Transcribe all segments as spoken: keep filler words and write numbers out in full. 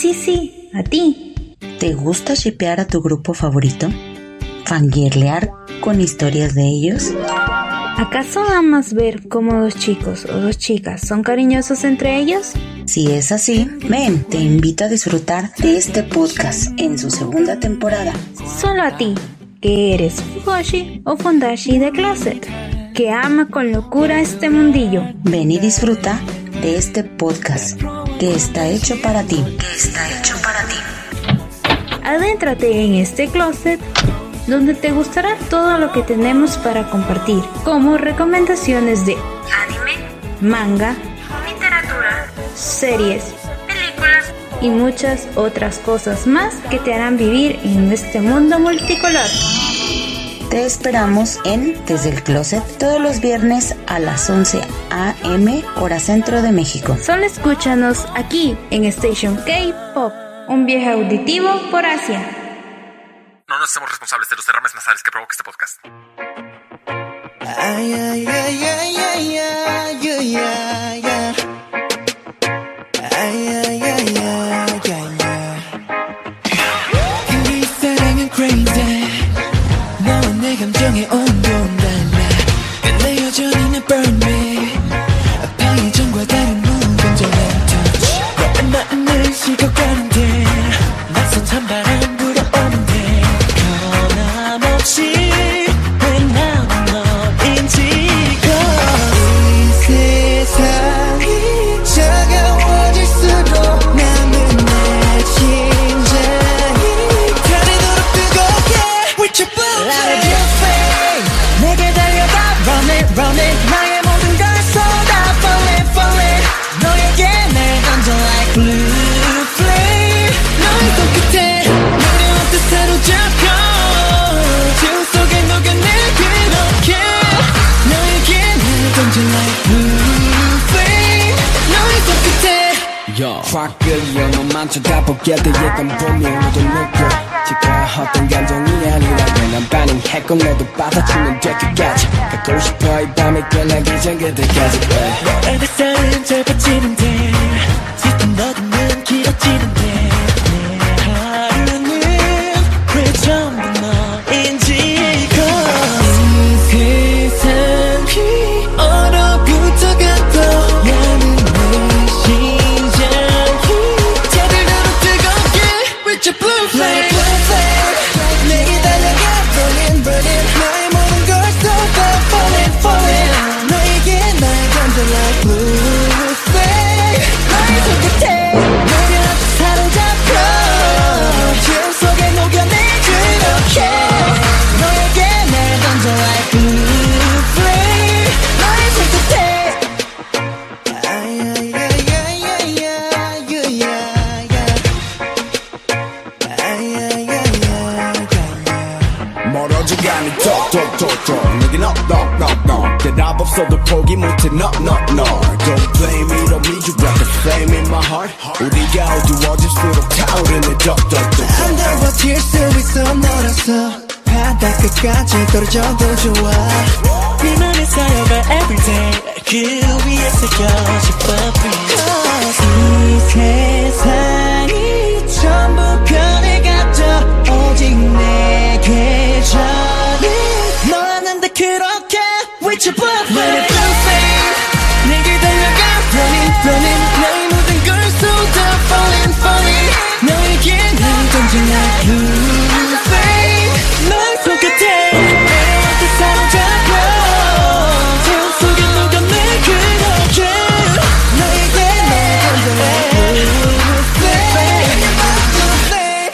sí, sí, a ti. ¿Te gusta shippear a tu grupo favorito? ¿Fangirlear con historias de ellos? ¿Acaso amas ver cómo dos chicos o dos chicas son cariñosos entre ellos? Si es así, ven, te invito a disfrutar de este podcast en su segunda temporada. Solo a ti, que eres Fugoshi o Fundashi de Closet, que ama con locura este mundillo. Ven y disfruta de este podcast que está hecho para ti. Que está hecho para ti. Adéntrate en este closet, donde te gustará todo lo que tenemos para compartir, como recomendaciones de anime, manga, literatura, series, películas y muchas otras cosas más que te harán vivir en este mundo multicolor. Te esperamos en Desde el Closet todos los viernes a las once a eme hora centro de México. Solo escúchanos aquí en Station K-Pop, un viaje auditivo por Asia. No nos hacemos responsables de los derrames nasales que provoca este podcast. Ay, ay, ay, ay, ay, ay, ay, ay, ay. Ay, ay, ay, ay, ay, ay. 이 사랑은 crazy. 너와 내 감정에 온도는 달라. 근데 여전히 내 burn me. 아파의 전과 다른 무감정한 touch. 너의 마음을 식어가는데 낯선 찬바람 불어오는데 변함없이 왜 나는 너인지 이 세상이 차가워질수록 남은 내 심장이 가리도록 뜨겁게 With your blue flame 내게 달려가 Run it, run it 나의 모든 걸 쏟아 Fall it, fall it 너에게 날 던져 like blue flame 너의 손끝에 노래와 뜻 사로잡혀 지옥 속에 녹여내 그렇게 너에게 날 던져 like blue flame 너의 손끝에 Yo, 확 끌려 너만 쳐다보게 돼 약간 보면 너도 느껴 지가 어떤 감정이 아니라면 난 반응했고 너도 받아주면 될 것까지 갖고 싶어 이 밤이 끝나기 전 그때까지 너의 뱃살은 짧아지는데 짙은 너도는 길어지는데 내 하루는 왜 전부 너인지 이 세상이 얼어붙어가도 나는 내 심장이 자들도록 뜨겁게 With your blue flame 내게 달려가 burning burning 나의 모든 걸 쏟아 falling falling 너에게 날 던져 like blue flame 너의 손끝에 내려앉아 사로잡혀 지옥 속에 녹여내 그렇게 너에게 날 던져 like blue flame 너의 손끝에 멀어져가니 톡톡톡톡 내게 넉넉넉넉 대답 없어도 포기 못해 넉넉넉 Don't blame me, don't need you got the flame in my heart 우리가 어두워질수록 타오르는 덕덕덕 안 버틸 수 있어 멀어서 바닥 끝까지 떨어져도 좋아 네맘에 쌓여가 everyday 그 위에 새겨져 Cause 이 세상이 전부 변해가죠 오직 내게 전해 너는 다 그렇게 With your blood flame 내게 달려가 running running 나의 모든 걸 쏟아 falling falling 너에게 날 던져 like blue flame 너의 손끝에 내려앉아 사로잡혀 지옥 속에 녹여내 그렇게 너에게 날 던져 like blue flame blue flame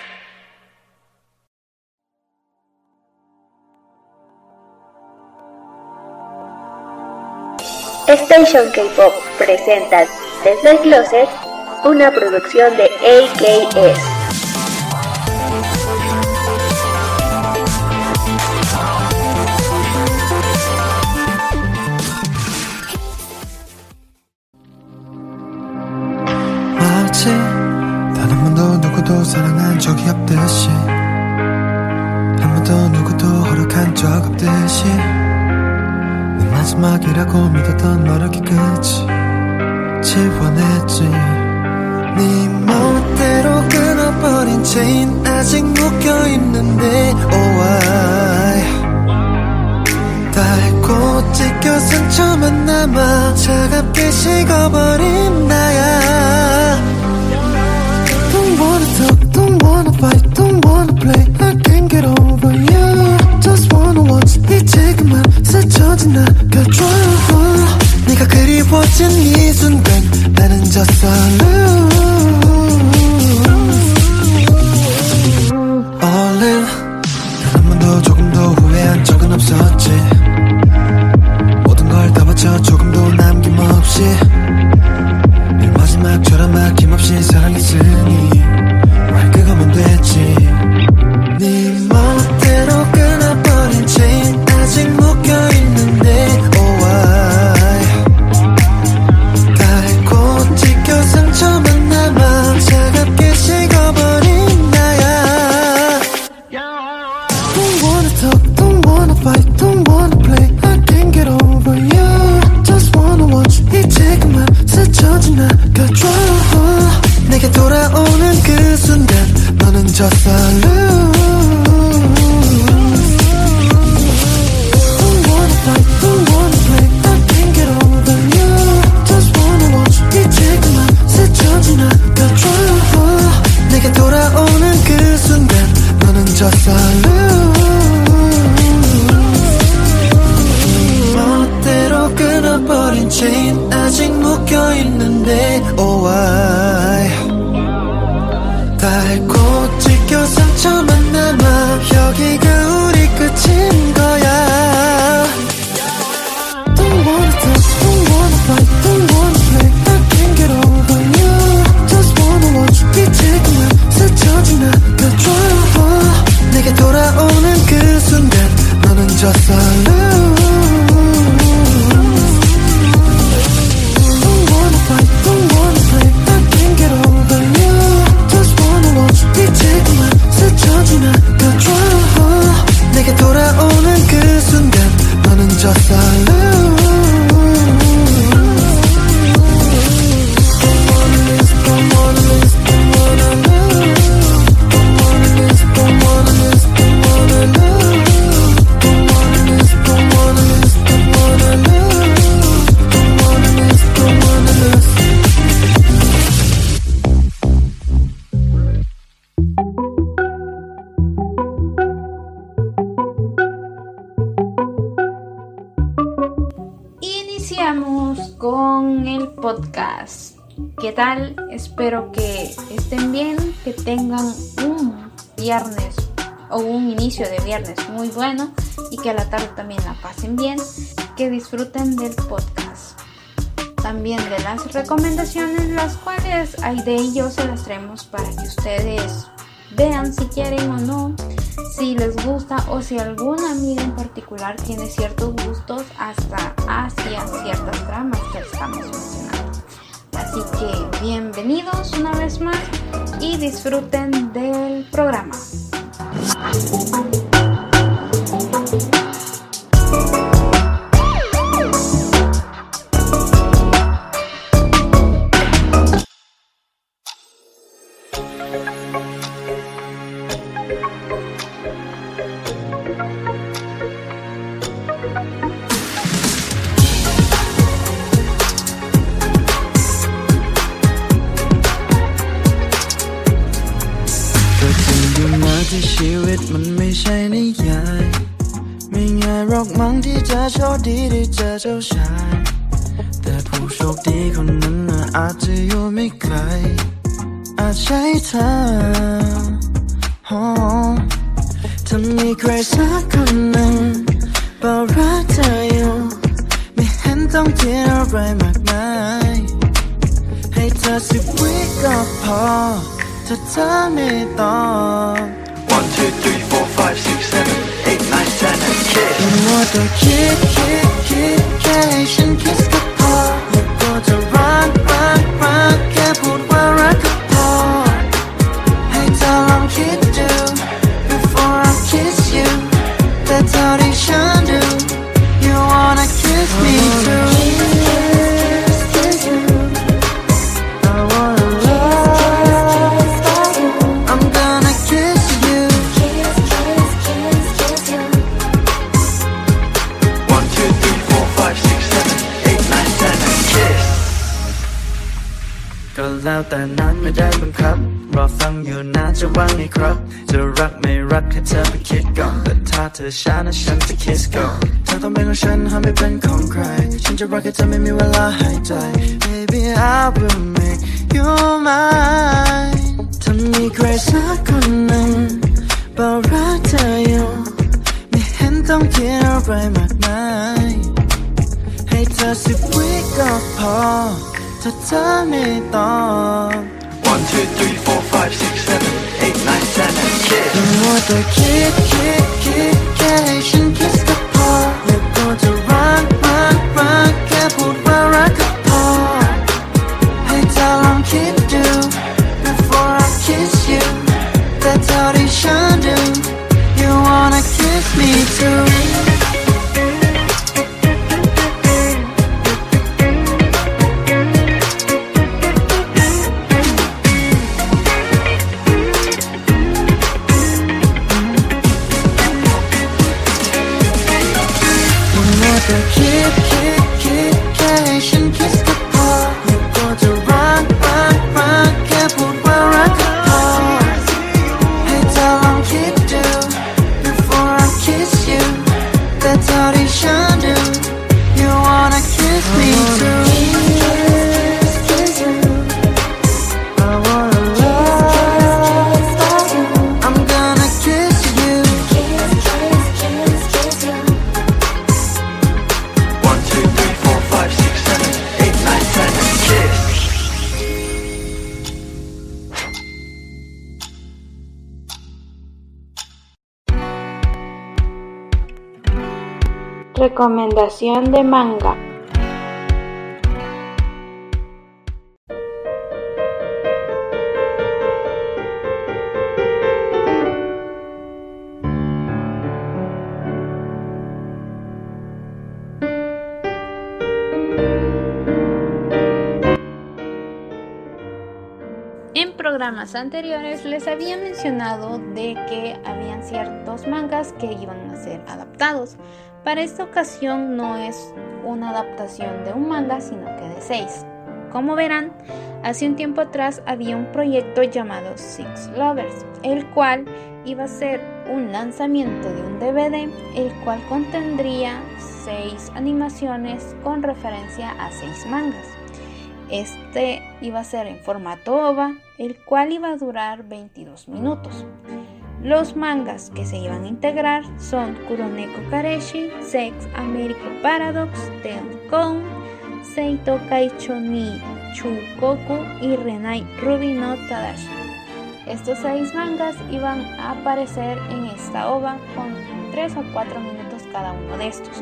Station K-Pop presenta Desde el Closet, una producción de A K S. 마치 단 한 번도 누구도 사랑한 적이 없듯이 한 번도 누구도 허락한 적 없듯이 내 마지막이라고 믿었던 너를 깨끗이 지워냈지 네 멋대로 끊어버린 체인 아직 묶여있는데 oh why 닳고 찢겨 상처만 남아 차갑게 식어버린 나야 Don't wanna talk, don't wanna fight, don't wanna play I can't get over you Just wanna watch 이제 그만 스쳐진 나가줘 네가 그리워진 이 순간 나는 졌어 All in 단 한 번도 조금도 후회한 적은 없었지 모든 걸 다 바쳐 조금도 남김없이 늘 마지막처럼 아낌없이 사랑했으니 말 그거면 됐지 네 멋대로 끊어버린 체인 아직 묶여있는데 oh why 닳고 찢겨 상처만 남아 차갑게 식어버린 나야 Don't wanna talk, don't wanna fight, don't wanna play I can't get over you Just wanna watch 이제 그만 스쳐진 나가줘 내게 돌아오는 그 순간 너는 졌어 lose Don't wanna fight, don't wanna play I can't get over you Just wanna watch 이제 그만 스쳐진 나가줘 내게 돌아오는 그 순간 너는 졌어 lose 멋대로 끊어버린 체인 아직 묶여있는데 oh why 닳고 찢겨 상처만 남아 여기가 우리 끝인 거야 Don't wanna talk, don't wanna fight, don't wanna play I can't get over you Just wanna watch 이제 그만 스쳐진 나가줘 내게 돌아오는 그 순간 너는 졌어 lose Don't wanna fight, don't wanna play I can't get over you Just wanna watch 이제 그만 스쳐진 나가줘 내게 돌아오는 그 순간 너는 졌어 lose Don't wanna lose, don't wanna lose, don't wanna lose Don't wanna lose, don't wanna lose, don't wanna lose Don't wanna lose, don't wanna lose, don't wanna lose Don't wanna lose, don't wanna lose Iniciamos con el podcast. ¿Qué tal? Espero que estén bien, que tengan un viernes o un inicio de viernes muy bueno y que a la tarde también la pasen bien, que disfruten del podcast. También de las recomendaciones, las cuales hay de ellos se las traemos para que ustedes vean si quieren o no, si les gusta o si alguna amiga en particular tiene ciertos gustos hasta hacia ciertas tramas que estamos mencionando. Así que bienvenidos una vez más y disfruten del programa. ที่ชีวิตมันไม่ใช่นิยายไม่ง่ายหรอกมั้งที่จะโชคดีได้เจอเจ้าชายแต่ผู้โชคดีคนนั้นน่ะอาจจะอยู่ไม่ไกลอาจใช่เธอถ้ามีใครสักคนหนึ่งบอกรักเธออยู่ไม่เห็นต้องคิดอะไรมากมายให้เธอสิบวิก็พอถ้าเธอไม่ตอบ one two three four five six seven eight nine ten and kiss มัวแต่คิดคิดคิดแค่ให้ฉันคิดก็พออย่าก็จะรักรักรักแค่พูดว่ารักก็พอให้เธอลองคิดดู before I kiss you แต่เท่าที่ฉันดู you wanna kiss me too I wanna love ก็แล้วแต่นั้นไม่ได้บังคับรอฟังอยู่นะจะว่างไหมครับจะรักไม่รักให้เธอไปคิดก่อนแต่ถ้าเธอช้านะฉันจะคิสก่อนเธอต้องเป็นของฉันห้ามไม่เป็นของใครฉันจะรักให้เธอไม่มีเวลาหายใจ Baby I will make you mine ถ้ามีใครสักคนหนึ่งบอกรักเธออยู่ไม่เห็นต้องคิดอะไรมากมายให้เธอสิบวิก็พอถ้าเธอไม่ต้อง One, two, three, four, five, six, seven, eight, nine, ten, and kiss อย่ามัวแต่คิดคิดคิดแค่ให้ฉันคิดก็พอไม่ต้องจะรักรักรักแค่พูดว่ารักก็พอให้เธอลองคิดดู Before I kiss you แต่เท่าที่ฉันดู You wanna kiss me tooจะคิดคิดคิดแค่ให้ฉันคิดก็พอไม่ต้องจะรักรักรักแค่พูดว่ารักก็พอให้เธอลองคิดดู Before I kiss you แต่เท่าที่ฉันดู You wanna kiss me too I wanna love I'm gonna kiss you One, two, three, four, five, six, seven, eight, nine, ten, and kiss Recomendación de manga. En programas anteriores les había mencionado de que habían ciertos mangas que iban a ser adaptados. Para esta ocasión no es una adaptación de un manga, sino que de seis. Como verán, hace un tiempo atrás había un proyecto llamado Six Lovers, el cual iba a ser un lanzamiento de un D V D, el cual contendría seis animaciones con referencia a seis mangas. Este iba a ser en formato ova, el cual iba a durar veintidós minutos. Los mangas que se iban a integrar son Kuroneko Kareshi, Sex Americo Paradox, Tenkon, Seito Kaicho ni Chukoku y Renai Ruby no Tadashi. Estos seis mangas iban a aparecer en esta ova con tres o cuatro minutos cada uno de estos.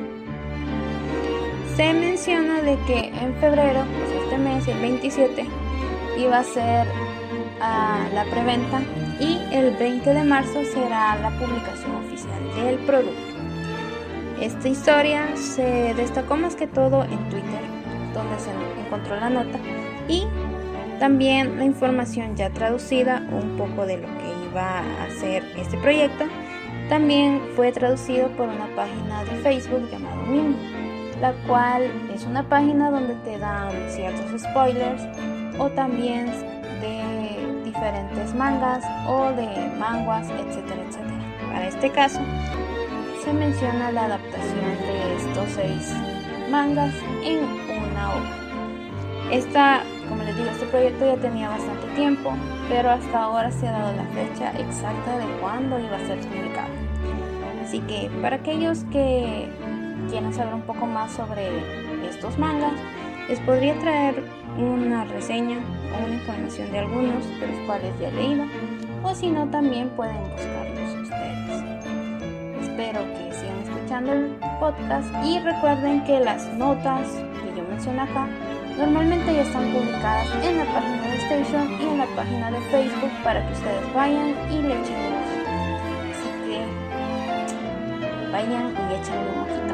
Se menciona de que en febrero, pues este mes, el veintisiete, iba a ser uh, la preventa y el veinte de marzo será la publicación oficial del producto. Esta historia se destacó más que todo en Twitter, donde se encontró la nota, y también la información ya traducida, un poco de lo que iba a ser este proyecto, también fue traducido por una página de Facebook llamada Mimi, la cual es una página donde te dan ciertos spoilers o también de diferentes mangas o de manguas, etcétera, etcétera. Para este caso, se menciona la adaptación de estos seis mangas en una obra. Esta, como les digo, este proyecto ya tenía bastante tiempo, pero hasta ahora se ha dado la fecha exacta de cuándo iba a ser publicado. Así que para aquellos que quieran saber un poco más sobre estos mangas, les podría traer una reseña o una información de algunos de los cuales ya he leído, o si no también pueden buscarlos ustedes. Espero que sigan escuchando el podcast y recuerden que las notas que yo menciono acá normalmente ya están publicadas en la página de Station y en la página de Facebook para que ustedes vayan y le echen un ojito. Así que vayan y échenle un ojito.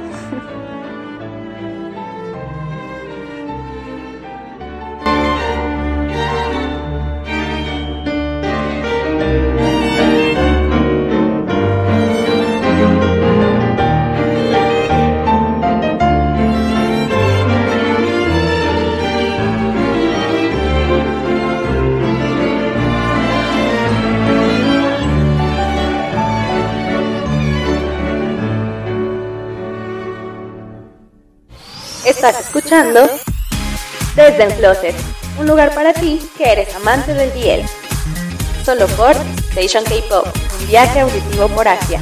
Estás escuchando Desde el Closet, un lugar para ti que eres amante del D L. Solo por Station K-Pop, un viaje auditivo por Asia.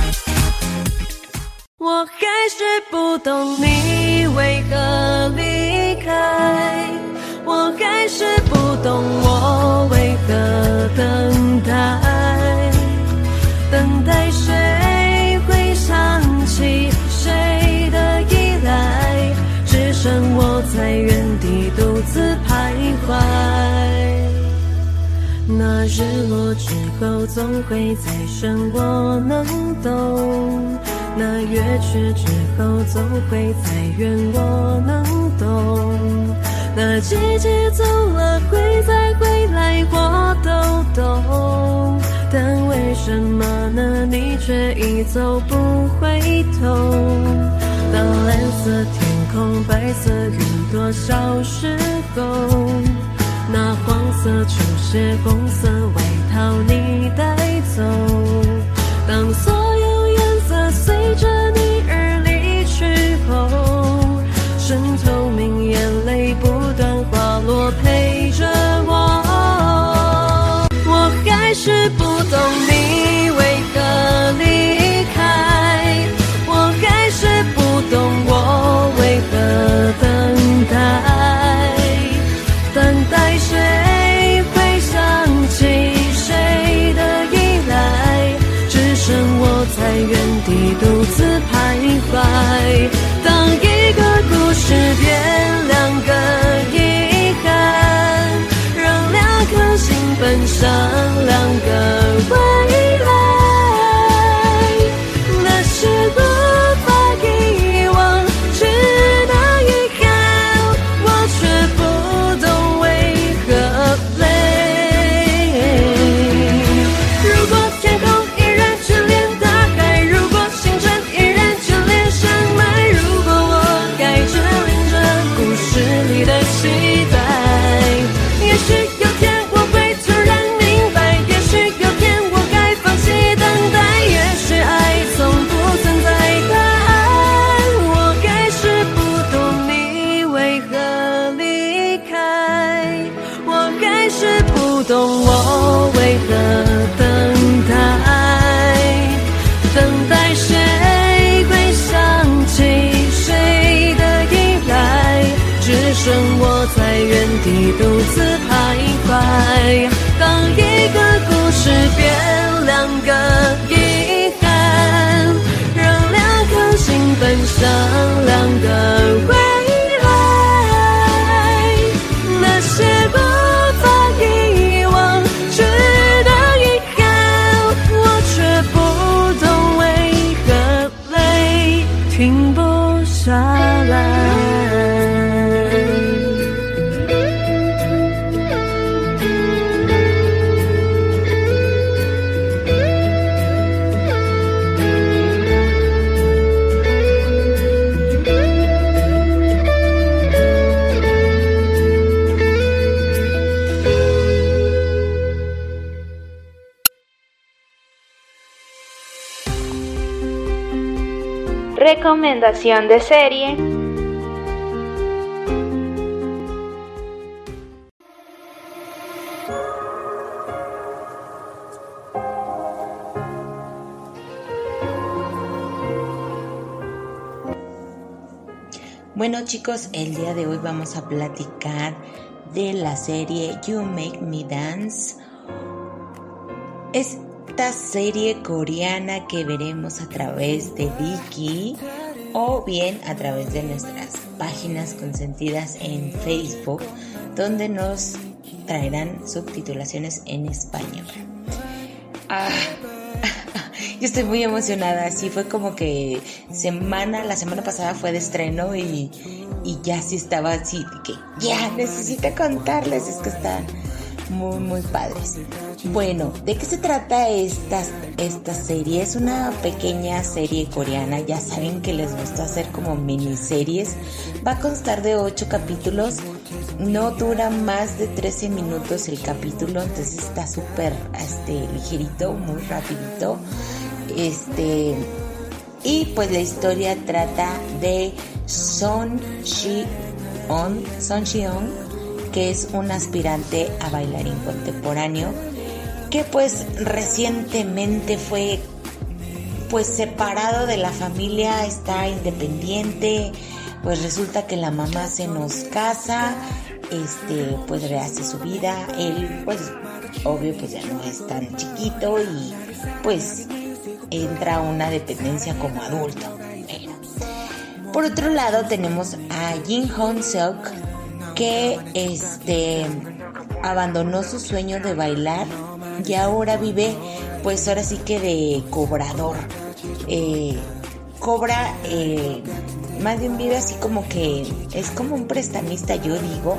我还是不懂你为何离开，我还是不懂我为何等待，等待谁会想起谁的依赖，只剩我在原地独自徘徊。那日落之后总会再升，我能懂，那月缺之后总会再圆，我能懂，那季节走了会再回来，我都懂，但为什么呢？你却已走不回头。当蓝色天空白色云朵消失后，那黄色球鞋红色外套你带走，当所有颜色随着你而离去后，渗透明眼泪不断滑落陪着我，我还是不懂你为何离开，我还是不懂我为何等待，等待谁会想起谁的依赖，只剩我在原地独自徘徊。当一个故事变两个遗憾，让两颗心奔向两个未来，那是无法遗忘，只能遗憾，我却不懂为何累。如果天空依然眷恋大海，如果星辰依然眷恋山脉，如果我该眷恋着故事里的期待，也许有天我会突然明白，也许有天我该放弃等待，也许爱从不存在答案，我还是不懂你为何离开，我还是不懂我为何等待，等待谁会想起谁的依赖，只剩我在原地独自徘徊。当一个故事变两个遗憾，让两颗心奔向两个未来，那些无法遗忘，只能遗憾，我却不懂为何泪停不下来。 Recomendación de serie. Bueno chicos, el día de hoy vamos a platicar de la serie You Make Me Dance. Esta serie coreana que veremos a través de Viki o bien a través de nuestras páginas consentidas en Facebook, donde nos traerán subtitulaciones en español. Ah, yo estoy muy emocionada, así fue como que semana, la semana pasada fue de estreno y, y ya sí estaba así, que ya necesito contarles, es que están muy muy padres. Bueno, ¿de qué se trata esta, esta serie? Es una pequeña serie coreana, ya saben que les gusta hacer como miniseries. Va a constar de ocho capítulos, no dura más de trece minutos el capítulo, entonces está súper este, ligerito, muy rapidito. Este, Y pues la historia trata de Son Shi-on, Son Shi-on, que es un aspirante a bailarín contemporáneo, que pues recientemente fue pues separado de la familia, está independiente. Pues resulta que la mamá se nos casa, este, pues rehace su vida. Él, pues, obvio, pues ya no es tan chiquito y pues entra a una dependencia como adulto. Bueno. Por otro lado tenemos a Jin Hong-seok, que este abandonó su sueño de bailar y ahora vive, pues ahora sí que de cobrador. Eh, cobra, eh, más bien vive así como que es como un prestamista, yo digo,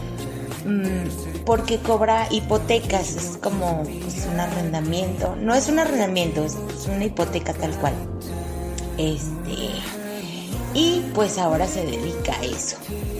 mmm, porque cobra hipotecas, es como pues, un arrendamiento, no es un arrendamiento, es, es una hipoteca tal cual. Este, y pues ahora se dedica a eso.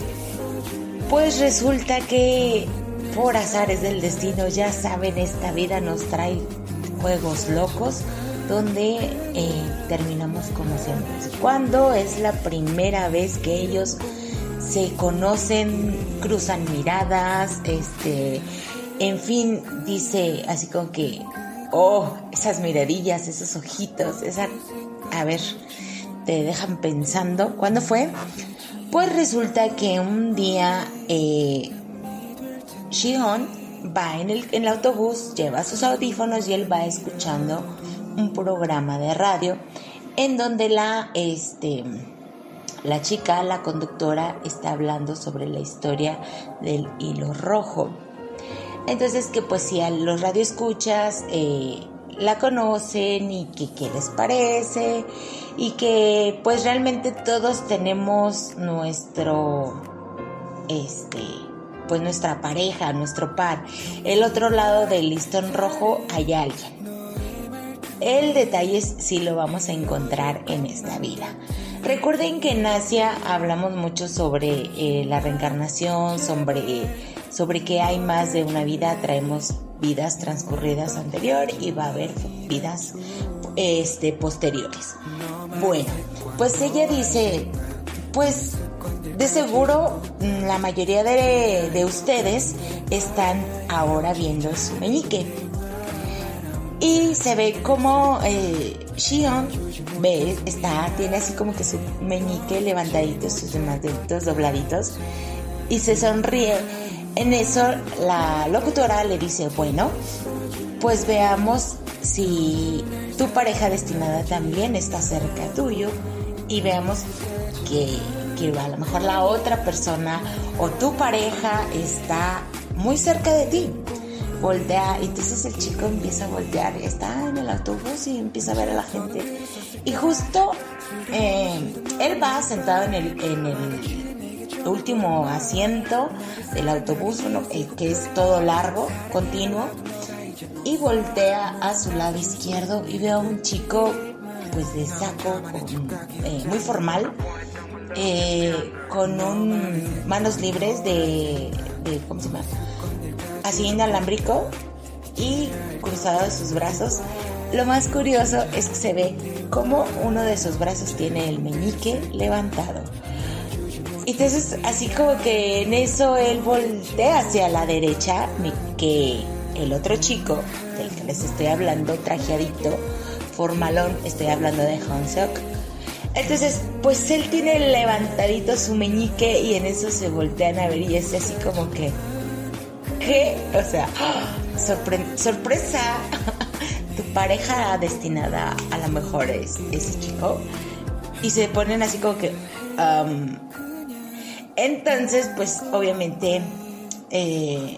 Pues resulta que por azares del destino, ya saben, esta vida nos trae juegos locos donde eh, terminamos conociéndonos. Cuando es la primera vez que ellos se conocen, cruzan miradas, este, en fin, dice así como que, oh, esas miradillas, esos ojitos, esa, a ver, te dejan pensando. ¿Cuándo fue? Pues resulta que un día eh, Shi-on va en el, en el autobús, lleva sus audífonos y él va escuchando un programa de radio en donde la, este, la chica, la conductora, está hablando sobre la historia del hilo rojo. Entonces que pues si a los radioescuchas eh, la conocen y que qué les parece y que pues realmente todos tenemos nuestro este pues nuestra pareja, nuestro par. El otro lado del listón rojo hay alguien. El detalle es si lo vamos a encontrar en esta vida. Recuerden que en Asia hablamos mucho sobre eh, la reencarnación, sobre, sobre que hay más de una vida, traemos vidas transcurridas anterior y va a haber vidas este, posteriores. Bueno, pues ella dice, pues de seguro la mayoría de, de ustedes están ahora viendo su meñique. Y se ve como eh, Shi-on ve, está, tiene así como que su meñique levantadito, sus demás deditos dobladitos, y se sonríe. En eso la locutora le dice, bueno, pues veamos si tu pareja destinada también está cerca tuyo y veamos que, que a lo mejor la otra persona o tu pareja está muy cerca de ti. Voltea, y entonces el chico empieza a voltear, está en el autobús y empieza a ver a la gente. Y justo eh, él va sentado en el, en el último asiento del autobús, uno, el que es todo largo, continuo, y voltea a su lado izquierdo y ve a un chico pues de saco, con, eh, muy formal, eh, con un manos libres de, de ¿cómo se llama? Así inalámbrico y cruzado de sus brazos. Lo más curioso es que se ve como uno de sus brazos tiene el meñique levantado. Entonces así como que en eso él voltea hacia la derecha, que el otro chico del que les estoy hablando, trajeadito, formalón, estoy hablando de Hong-seok. Entonces pues él tiene levantadito su meñique y en eso se voltean a ver y es así como que ¿qué? O sea, sorpre- sorpresa, tu pareja destinada a lo mejor es ese chico. Y se ponen así como que... Um, entonces, pues obviamente eh,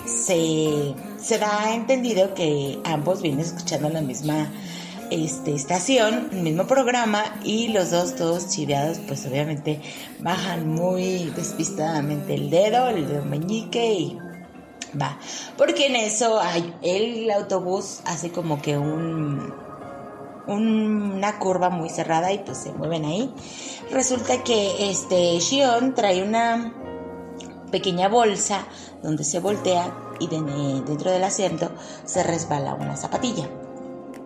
se, se da entendido que ambos vienen escuchando la misma este, estación, el mismo programa, y los dos, todos chiveados, pues obviamente bajan muy despistadamente el dedo, el dedo meñique y... va, porque en eso hay, el autobús hace como que un, un una curva muy cerrada y pues se mueven ahí. Resulta que este Shi-on trae una pequeña bolsa donde se voltea y de, dentro del asiento se resbala una zapatilla.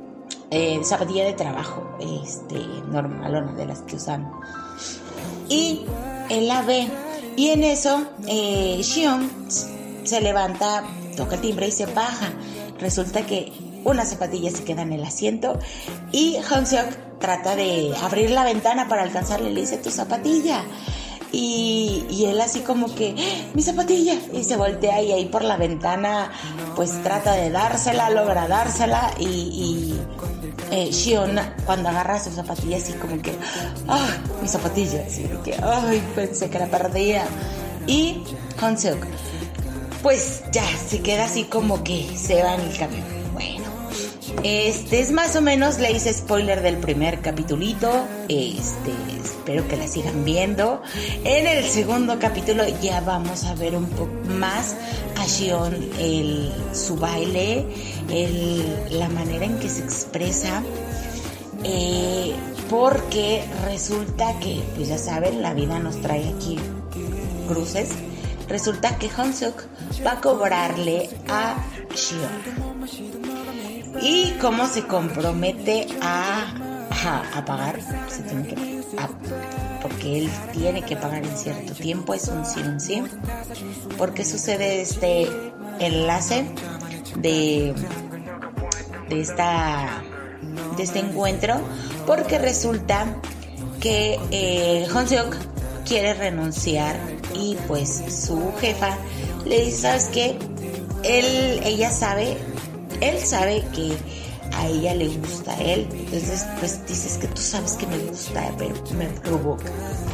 eh, zapatilla de trabajo, este, normalona, de las que usan. Y él la ve, y en eso eh, Shion se levanta, toca el timbre y se baja. Resulta que una zapatilla se queda en el asiento y Hong-seok trata de abrir la ventana para alcanzarle, le dice, tu zapatilla. Y, y él así como que, mi zapatilla, y se voltea, y ahí por la ventana pues trata de dársela, logra dársela, y, y eh, Shion cuando agarra su zapatilla así como que, ah, mi zapatilla, así de que, ay, pensé que la perdía. Y Hong-seok pues ya se queda así como que se va en el camión. Bueno, este es más o menos, le hice spoiler del primer capitulito. Este, espero que la sigan viendo. En el segundo capítulo ya vamos a ver un poco más a Shion, el, su baile, el, la manera en que se expresa. Eh, porque resulta que, pues ya saben, la vida nos trae aquí cruces. Resulta que Hong-seok va a cobrarle a Shion. Y como se compromete a, a, a pagar, se tiene que, a, porque él tiene que pagar en cierto tiempo, es un sí, un sí. Porque sucede este enlace de, de, esta, de este encuentro, porque resulta que eh, Hong-seok quiere renunciar y pues su jefa le dice, ¿sabes qué? Él, ella sabe, él sabe que a ella le gusta a él, entonces pues dices que tú sabes que me gusta, pero me provoca.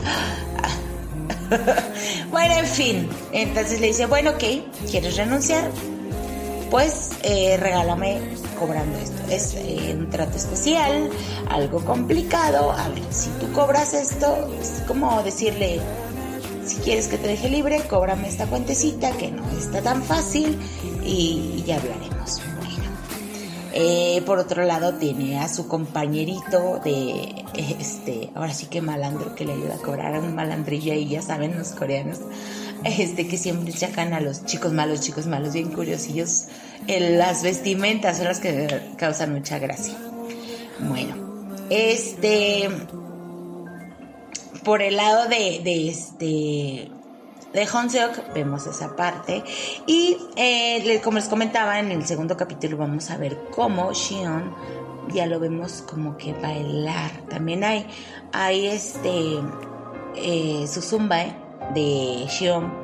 Bueno, en fin, entonces le dice, bueno, ok, ¿quieres renunciar? Pues eh, regálame cobrando esto. Es eh, un trato especial, algo complicado. A ver, si tú cobras esto, es como decirle, si quieres que te deje libre, cóbrame esta cuentecita que no está tan fácil y, y ya hablaremos. Bueno, eh, por otro lado tiene a su compañerito de, este, ahora sí que malandro, que le ayuda a cobrar, a un malandrillo, y ya saben los coreanos, este, que siempre sacan a los chicos malos, chicos malos, bien curiosillos. En las vestimentas son las que causan mucha gracia. Bueno, este, por el lado de, de este, de Hong-seok vemos esa parte. Y eh, como les comentaba, en el segundo capítulo vamos a ver cómo Shion, ya lo vemos como que bailar. También hay, hay este, eh, su zumba, eh, de Shion.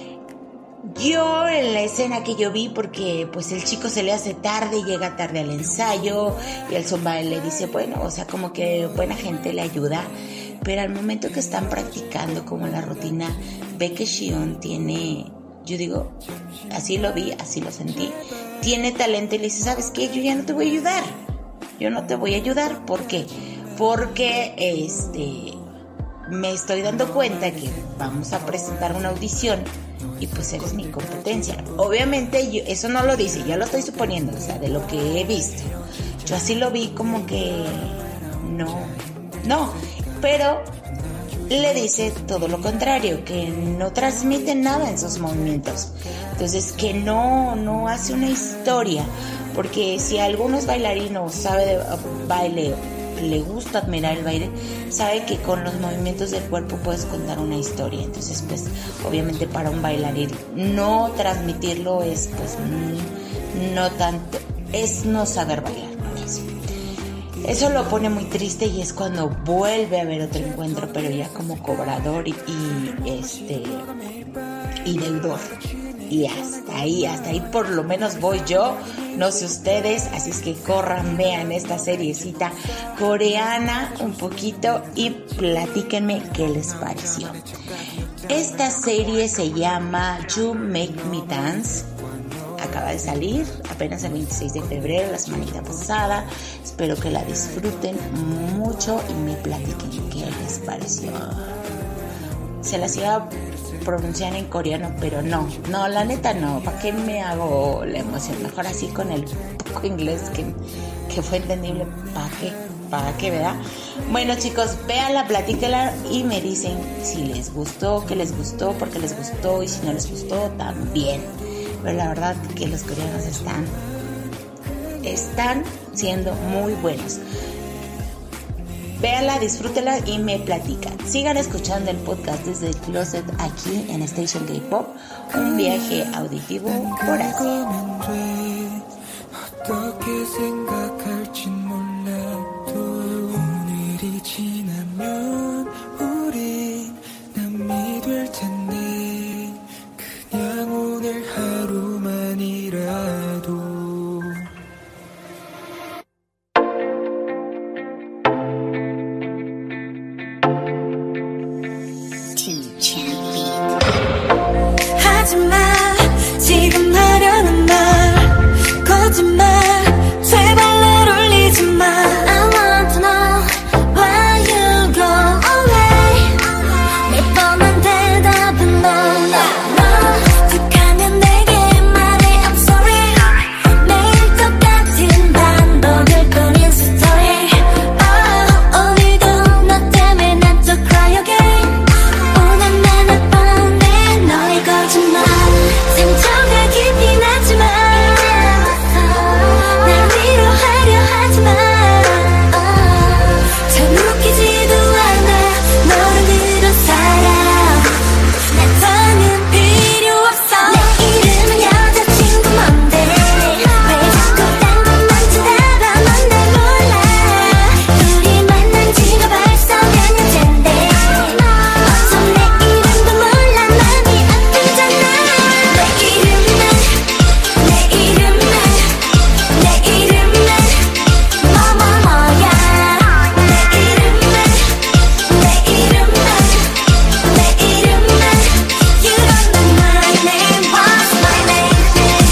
Yo en la escena que yo vi, porque pues el chico se le hace tarde, llega tarde al ensayo, y el zumba le dice, bueno, o sea, como que buena gente le ayuda, pero al momento que están practicando como la rutina, ve que Shion tiene, yo digo, así lo vi, así lo sentí, tiene talento, y le dice, ¿sabes qué? Yo ya no te voy a ayudar, yo no te voy a ayudar, ¿por qué? Porque este, me estoy dando cuenta que vamos a presentar una audición y pues eres mi competencia. Obviamente yo, eso no lo dice, yo lo estoy suponiendo, o sea, de lo que he visto. Yo así lo vi como que no, no, pero le dice todo lo contrario, que no transmite nada en sus movimientos. Entonces, que no, no hace una historia, porque si alguno es bailarino, sabe de baile, le gusta admirar el baile, sabe que con los movimientos del cuerpo puedes contar una historia. Entonces pues obviamente para un bailarín no transmitirlo es pues no tanto, es no saber bailar, ¿no? Eso. Eso lo pone muy triste, y es cuando vuelve a haber otro encuentro, pero ya como cobrador y, y este y deudor. Y hasta ahí, hasta ahí por lo menos voy yo, no sé ustedes, así es que corran, vean esta seriecita coreana un poquito y platíquenme qué les pareció. Esta serie se llama You Make Me Dance, acaba de salir apenas el veintiséis de febrero, la semanita pasada. Espero que la disfruten mucho y me platiquen qué les pareció. Se las iba a pronunciar en coreano, pero no, no, la neta no, ¿para qué me hago la emoción? Mejor así con el poco inglés que, que fue entendible, ¿para qué? ¿Para qué, verdad? Bueno, chicos, véanla, platíquenla y me dicen si les gustó, qué les gustó, por qué les gustó, y si no les gustó, también. Pero la verdad que los coreanos están están siendo muy buenos. Véanla, disfrútela y me platican. Sigan escuchando el podcast desde el closet aquí en Station K-Pop, un viaje auditivo por Asia. 어떻게 생각할진 몰라도 오늘이 지나면 우린 남이 될 텐데 그냥 오늘 하루만이라도 하지마 지금 하려는 말 거짓말 제발 날 울리지마 I want to know why you go away 몇 번만 대답은 no no no 툭하면 내게 말해 I'm sorry 매일 똑같은 반복일 뿐인 스토리 oh, 오늘도 너 때문에 난 또 cry again 오늘 내 밤에 너의 거짓말 상처가 깊이 나지만 날 위로하려 하지마 참 웃기지도 않아 너를 그런 사람 난 더는 필요 없어 내 이름은 여자친구 뭔데 왜 자꾸 딴 것만 쳐다봐 넌 날 몰라 우리 만난 지가 벌써 몇 년째인데 어쩜 내 이름도 몰라 맘이 아프잖아 내 이름만 내 이름만 내 이름만 뭐뭐뭐야 내 이름만 내 이름만 내 이름만 You don't know my name What's my name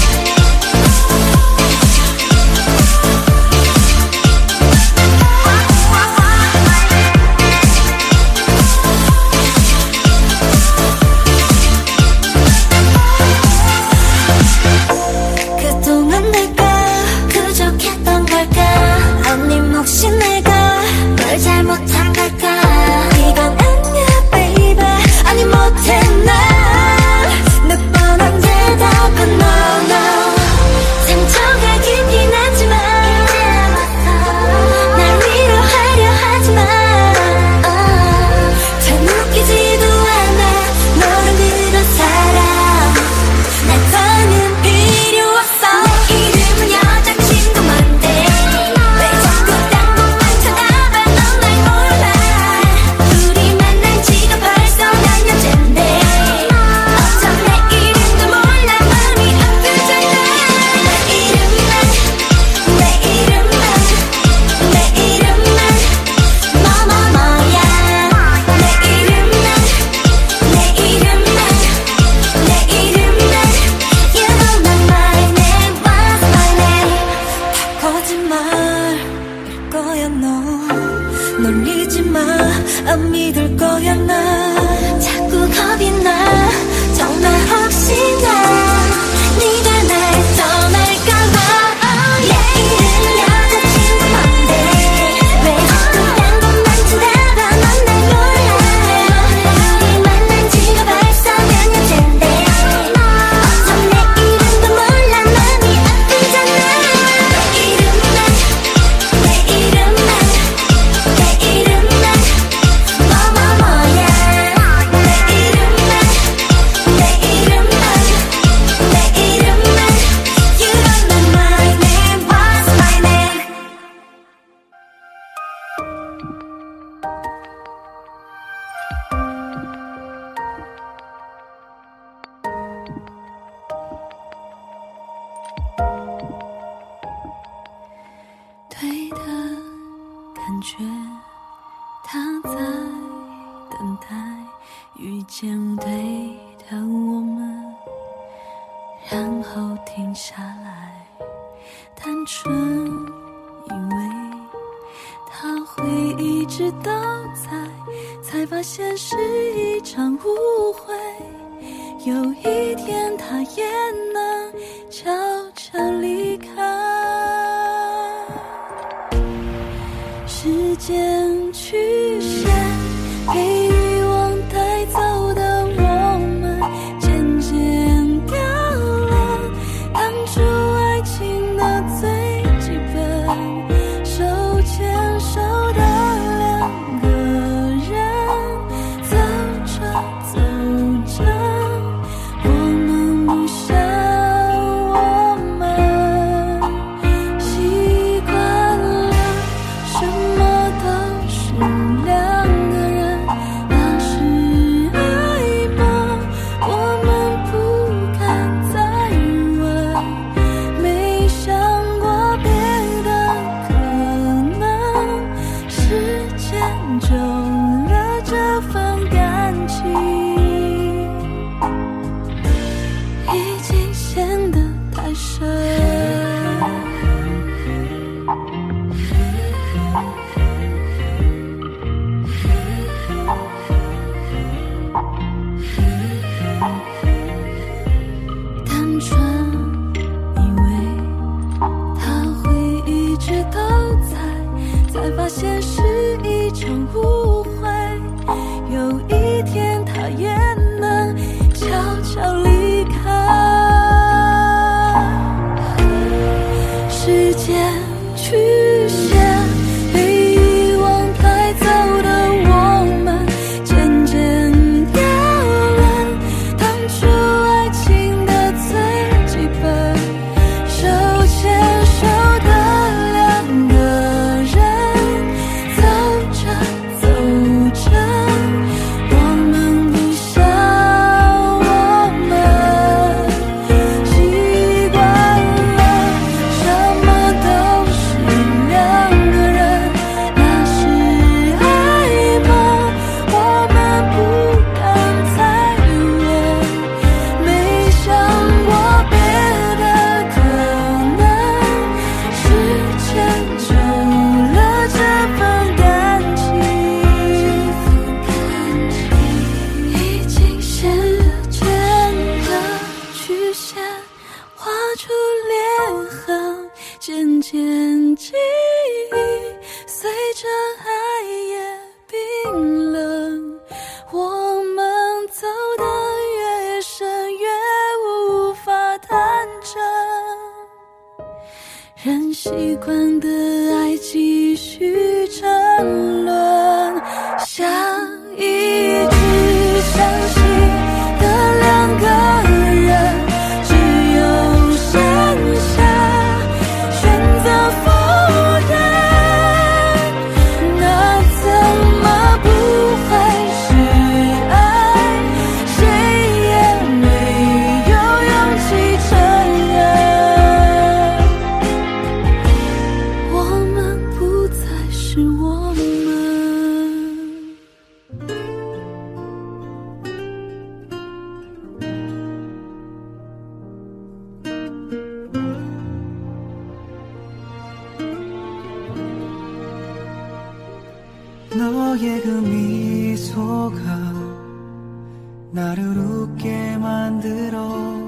그동안 내가 부족했던 걸까 아님 혹시 내가 뭘 잘못한 걸까 이건 아니야 baby 아니 못했나 몇 번 대답은 no no 상처가 깊이 나지만 날 위로하려 하지마 참 웃기지도 않아 너는 그런 사람 난 더는 필요 없어 내 이름은 여자친구 뭔데 왜 자꾸 딴 것만 쳐다봐 넌 날 몰라 우리 만난 지가 벌써 몇 년째인데 어쩜 내 이름도 몰라 마음이 아프잖아 내 이름만 내 이름만 내 이름만 뭐뭐뭐야 내 이름만 내 이름만 내 이름만 You don't know my name What's my name 다 거짓말일 거야 너 놀리지마 안 믿을 거야 나 자꾸 겁이 나 정말 혹시나 네가 날 떠날까봐 내 이름은 여자친구 뭔데 왜 자꾸 딴 것만 쳐다봐 넌 날 몰라 우리 만난 지가 벌써 몇 년째인데 어쩜 내 이름도 몰라 마음이 아프잖아 내 이름만 내 이름만 내 이름만 뭐뭐뭐야 내 이름만 내 이름만 내 이름만 You don't know my name What's my name对的感觉，它在等待遇见对的我们，然后停下来，单纯以为它会一直都在，才发现是一场误会。有一天它也能悄悄离开。时间曲线被遗忘带走的我们，渐渐掉了当初爱情的最紧单纯，以为他会一直都在，才发现是一场误会。有一天他也能悄悄离开。时间曲线被遗忘带走的我们，渐渐遥远，当初爱情的最基本。手牵手的两个人，走着走着，我们不像我们习惯了，什么都是两个人，那是爱吗？我们不敢再问，没想过别的可能，时间救了这份感情，已经时间的曲线画出裂痕，渐渐记忆随着爱也冰冷，我们走得越深越无法弹正，任习惯的爱继续争论，像一直相信的两个人，只有剩下选择否认，那怎么不会是爱？谁也没有勇气承认，我们不再是我们。 너의 그 미소가 나를 웃게 만들어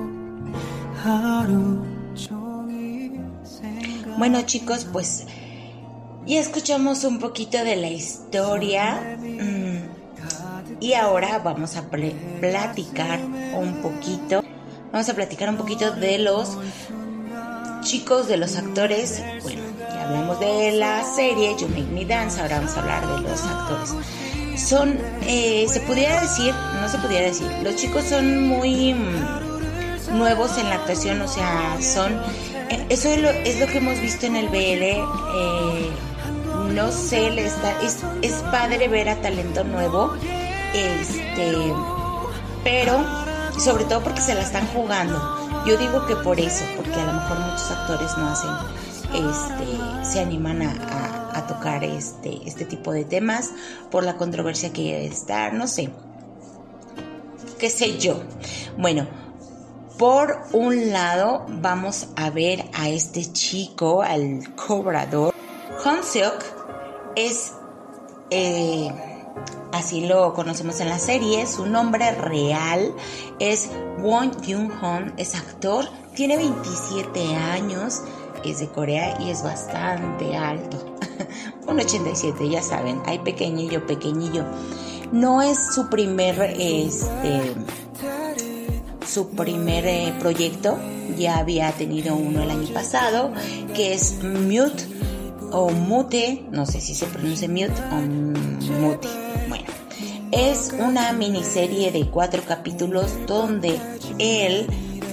하루 종일 생각. Bueno, chicos, pues ya escuchamos un poquito de la historia mm, y ahora vamos a pl- platicar un poquito, vamos a platicar un poquito de los chicos, de los actores. Bueno, ya hablamos de la serie You Make Me Dance, ahora vamos a hablar de los actores. Son, eh, se pudiera decir, no se pudiera decir, los chicos son muy mm, nuevos en la actuación, o sea, son, eh, eso es lo, es lo que hemos visto en el B L, eh, no sé, le está, es, es padre ver a talento nuevo, este, pero sobre todo porque se la están jugando. Yo digo que por eso, porque a lo mejor muchos actores no hacen, este, se animan a, a, a tocar este, este tipo de temas por la controversia que debe estar, no sé, qué sé yo. Bueno, por un lado vamos a ver a este chico, al cobrador. Hong Seok es, eh, así lo conocemos en la serie, su nombre real es Won Jung-hoon, es actor, tiene veintisiete años, es de Corea y es bastante alto, uno ochenta y siete, ya saben, hay pequeñillo, pequeñillo. No es su primer, este, su primer eh, proyecto, ya había tenido uno el año pasado, que es Mute o Mute, no sé si se pronuncia Mute o Mute. Bueno, es una miniserie de cuatro capítulos donde él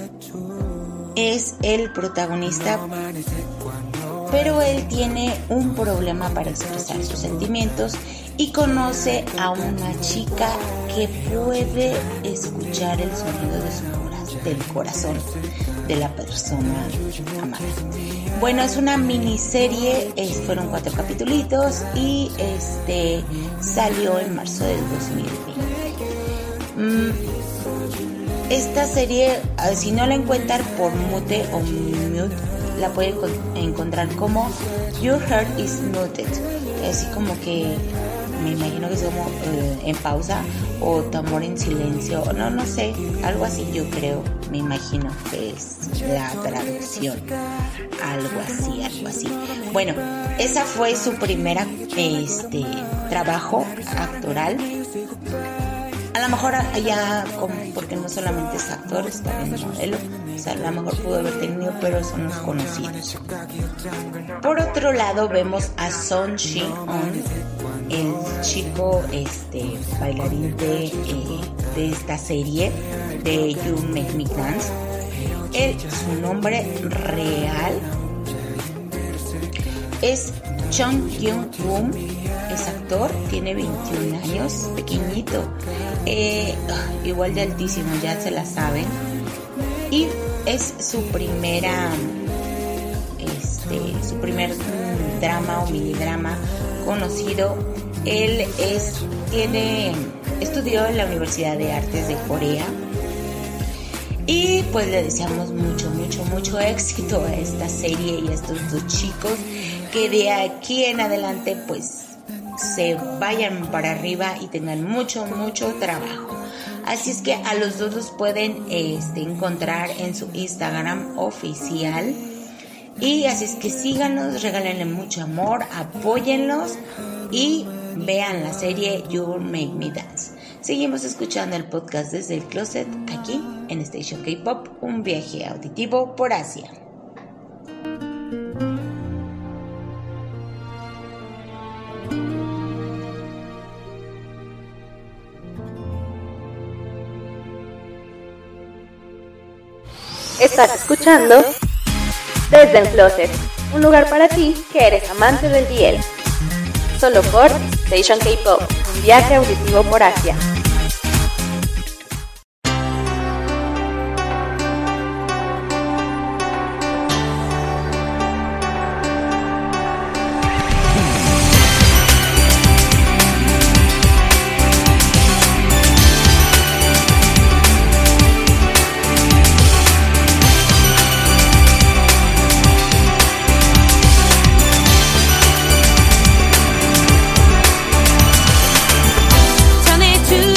es el protagonista, pero él tiene un problema para expresar sus sentimientos y conoce a una chica que puede escuchar el sonido de su corazón, del corazón de la persona amada. Bueno, es una miniserie, es, fueron cuatro capítulos y este salió en marzo del dos mil veinte. Mm, esta serie, si no la encuentran por Mute o Mute, la pueden encontrar como Your Heart is Muted, así como que me imagino que es como eh, en pausa o tambor en silencio, no, no sé, algo así yo creo, me imagino que es la traducción, algo así, algo así. Bueno, esa fue su primera este trabajo actoral. A lo mejor ya, como, porque no solamente es actor, es también modelo, o sea, a lo mejor pudo haber tenido, pero son los conocidos. Por otro lado, vemos a Son Shi-on, el chico este, bailarín de, eh, de esta serie de You Make Me Dance. Él, su nombre real es Chung Kyung-woom, es actor, tiene veintiún años, pequeñito, eh, igual de altísimo, ya se la saben, y es su primera, este, su primer mm, drama o minidrama conocido. Él es, tiene, estudió en la Universidad de Artes de Corea. Y pues le deseamos mucho, mucho, mucho éxito a esta serie y a estos dos chicos, que de aquí en adelante pues se vayan para arriba y tengan mucho, mucho trabajo. Así es que a los dos los pueden este, encontrar en su Instagram oficial. Y así es que síganos, regálenle mucho amor, apóyenlos y vean la serie You Make Me Dance. Seguimos escuchando el podcast desde el closet aquí en Station K-Pop, un viaje auditivo por Asia. Estás escuchando Desde el Closet, un lugar para ti que eres amante del D L. Solo por Station K-Pop, un viaje auditivo por Asia. To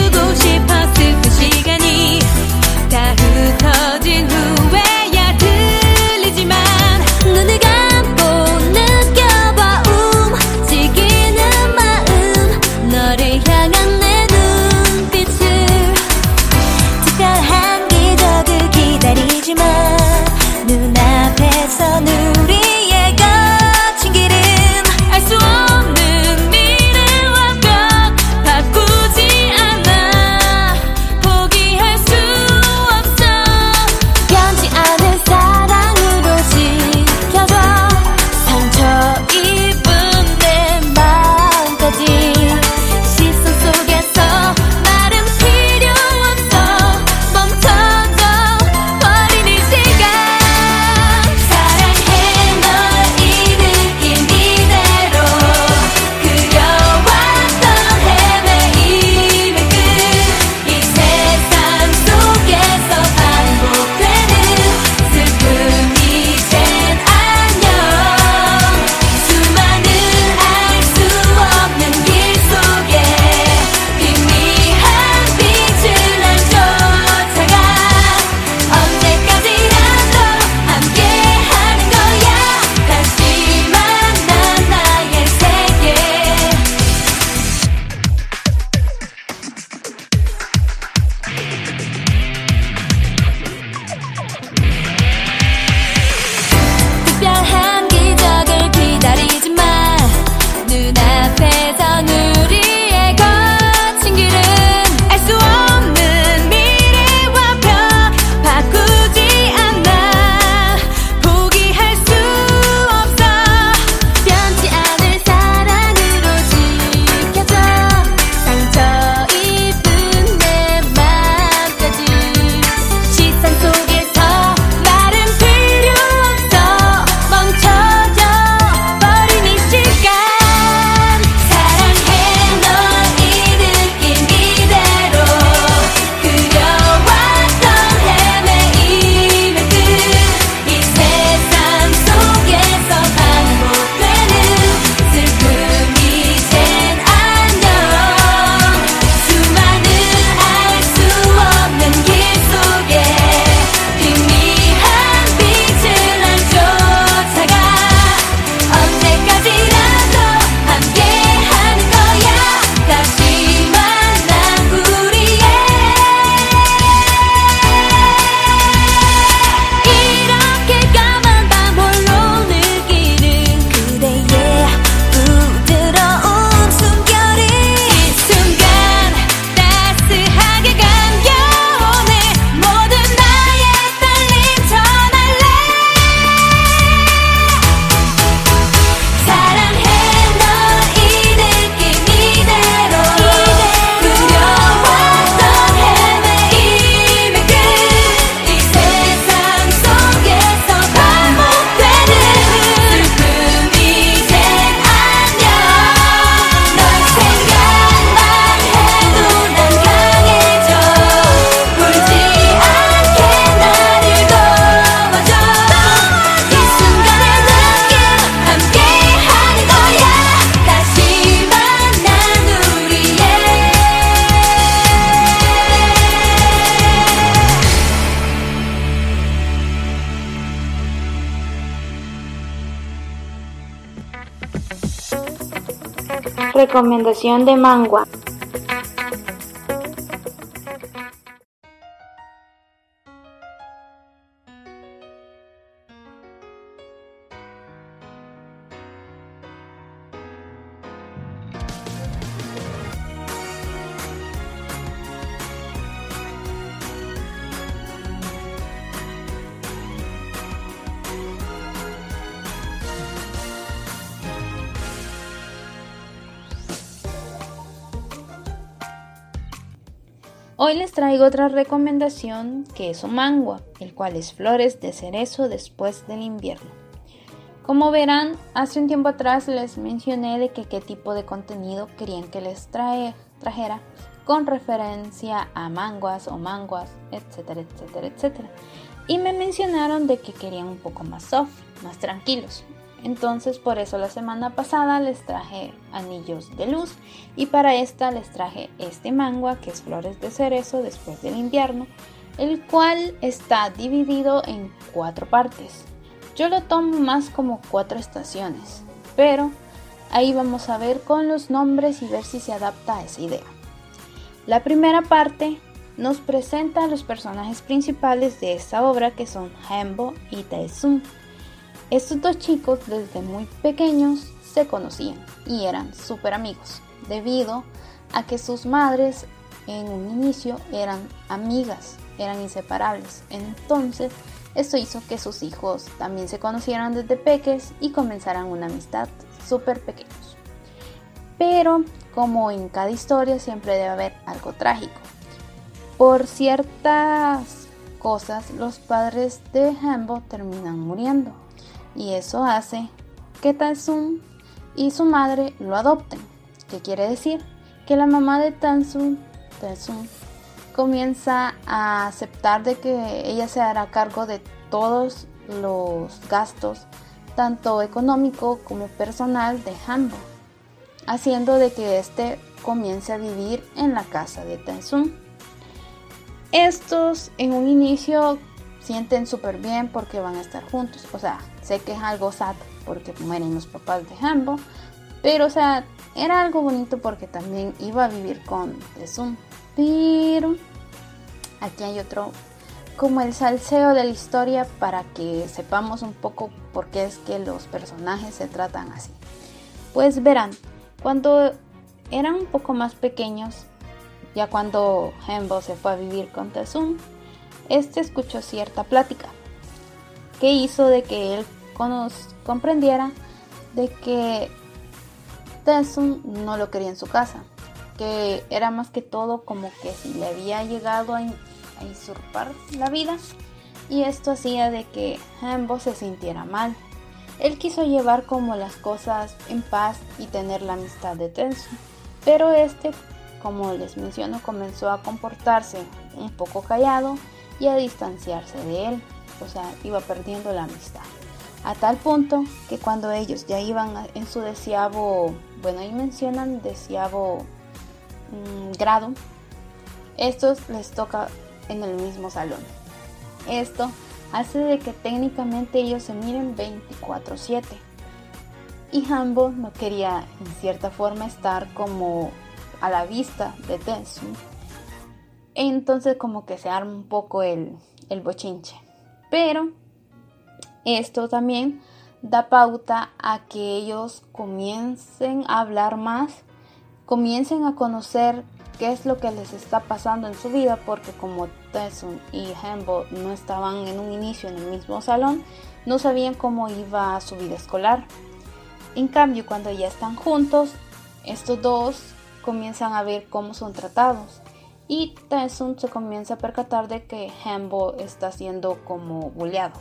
Recomendación de manga. Hoy les traigo otra recomendación que es un manga, el cual es Flores de cerezo después del invierno. Como verán, hace un tiempo atrás les mencioné de que qué tipo de contenido querían que les trae, trajera con referencia a manguas o manguas, etcétera, etcétera, etcétera. Y me mencionaron de que querían un poco más soft, más tranquilos. Entonces por eso la semana pasada les traje Anillos de Luz y para esta les traje este manga que es Flores de cerezo después del invierno, el cual está dividido en cuatro partes. Yo lo tomo más como cuatro estaciones, pero ahí vamos a ver con los nombres y ver si se adapta a esa idea. La primera parte nos presenta a los personajes principales de esta obra que son Hanbo y Taesun. Estos dos chicos desde muy pequeños se conocían y eran súper amigos, debido a que sus madres en un inicio eran amigas, eran inseparables. Entonces, esto hizo que sus hijos también se conocieran desde peques y comenzaran una amistad súper pequeños. Pero, como en cada historia, siempre debe haber algo trágico. Por ciertas cosas, los padres de Hanbo terminan muriendo. Y eso hace que Taesun y su madre lo adopten. ¿Qué quiere decir? Que la mamá de Taesun, Taesun comienza a aceptar de que ella se hará cargo de todos los gastos, tanto económico como personal de Hanbo, haciendo de que éste comience a vivir en la casa de Taesun. Estos en un inicio sienten súper bien porque van a estar juntos, o sea, sé que es algo sad porque mueren los papás de Hanbo, pero o sea, era algo bonito porque también iba a vivir con Taesun. Pero aquí hay otro, como el salseo de la historia para que sepamos un poco por qué es que los personajes se tratan así. Pues verán, cuando eran un poco más pequeños, ya cuando Hanbo se fue a vivir con Taesun, este escuchó cierta plática que hizo de que él comprendiera de que Taesun no lo quería en su casa, que era más que todo como que si le había llegado a, a usurpar la vida, y esto hacía de que Hanbo se sintiera mal. Él quiso llevar como las cosas en paz y tener la amistad de Taesun, pero este, como les menciono, comenzó a comportarse un poco callado y a distanciarse de él, o sea, iba perdiendo la amistad. A tal punto que cuando ellos ya iban en su deseavo, bueno, ahí mencionan deseavo mmm, grado, estos les toca en el mismo salón. Esto hace de que técnicamente ellos se miren veinticuatro siete. Y Hanbo no quería en cierta forma estar como a la vista de Taesun. Entonces como que se arma un poco el, el bochinche. Pero esto también da pauta a que ellos comiencen a hablar más, comiencen a conocer qué es lo que les está pasando en su vida, porque como Taesun y Hanbo no estaban en un inicio en el mismo salón, no sabían cómo iba su vida escolar. En cambio, cuando ya están juntos, estos dos comienzan a ver cómo son tratados. Y Taesun se comienza a percatar de que Hanbo está siendo como bulleado.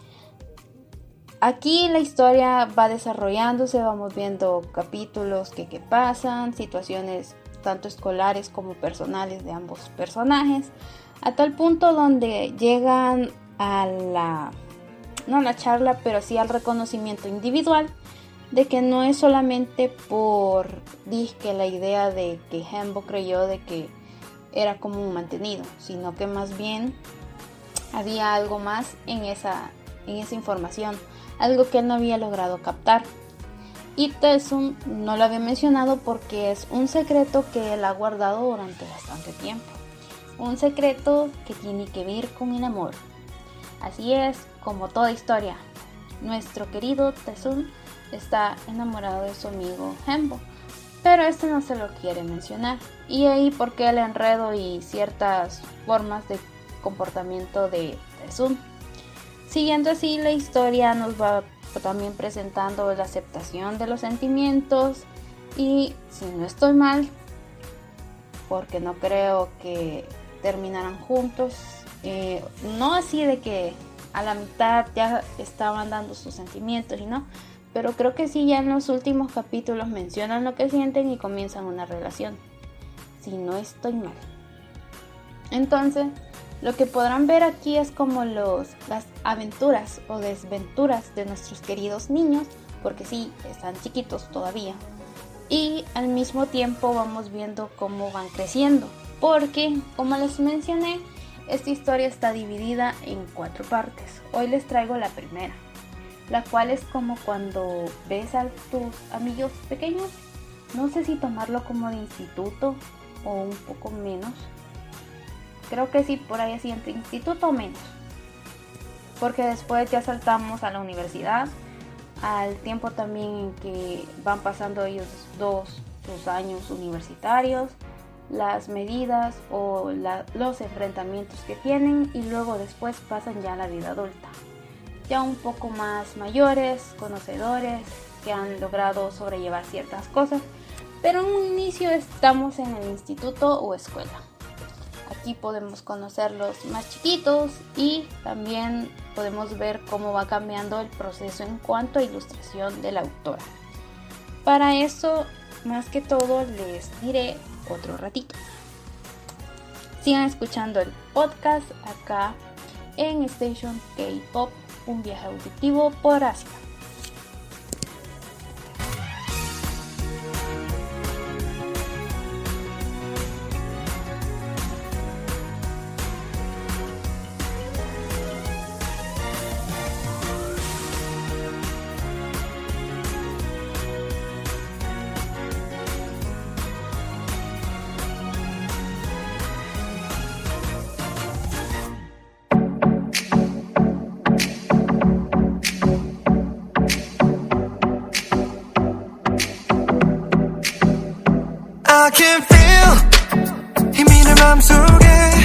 Aquí la historia va desarrollándose, vamos viendo capítulos que, que pasan, situaciones tanto escolares como personales de ambos personajes, a tal punto donde llegan a la, no a la charla, pero sí al reconocimiento individual de que no es solamente por disque la idea de que Hanbo creyó de que era como un mantenido, sino que más bien había algo más en esa, en esa información, algo que él no había logrado captar. Y Taesung no lo había mencionado porque es un secreto que él ha guardado durante bastante tiempo. Un secreto que tiene que ver con el amor. Así es, como toda historia, nuestro querido Taesung está enamorado de su amigo Hanbo, pero este no se lo quiere mencionar. Y ahí porque el enredo y ciertas formas de comportamiento de Taesung. Siguiendo así la historia nos va también presentando la aceptación de los sentimientos y, si no estoy mal, porque no creo que terminaran juntos, eh, no así de que a la mitad ya estaban dando sus sentimientos y no, pero creo que sí, ya en los últimos capítulos mencionan lo que sienten y comienzan una relación, si no estoy mal. Entonces, lo que podrán ver aquí es como los, las aventuras o desventuras de nuestros queridos niños, porque sí, están chiquitos todavía. Y al mismo tiempo vamos viendo cómo van creciendo, porque como les mencioné, esta historia está dividida en cuatro partes. Hoy les traigo la primera, la cual es como cuando ves a tus amigos pequeños, no sé si tomarlo como de instituto o un poco menos. Creo que sí, por ahí así entre instituto o menos. Porque después ya saltamos a la universidad, al tiempo también en que van pasando ellos dos sus años universitarios, las medidas o la, los enfrentamientos que tienen, y luego después pasan ya a la vida adulta. Ya un poco más mayores, conocedores, que han logrado sobrellevar ciertas cosas, pero en un inicio estamos en el instituto o escuela. Aquí podemos conocer los más chiquitos y también podemos ver cómo va cambiando el proceso en cuanto a ilustración de la autora. Para eso, más que todo, les diré otro ratito. Sigan escuchando el podcast acá en Station K-Pop, un viaje auditivo por Asia. I can feel 힘이 내 맘속에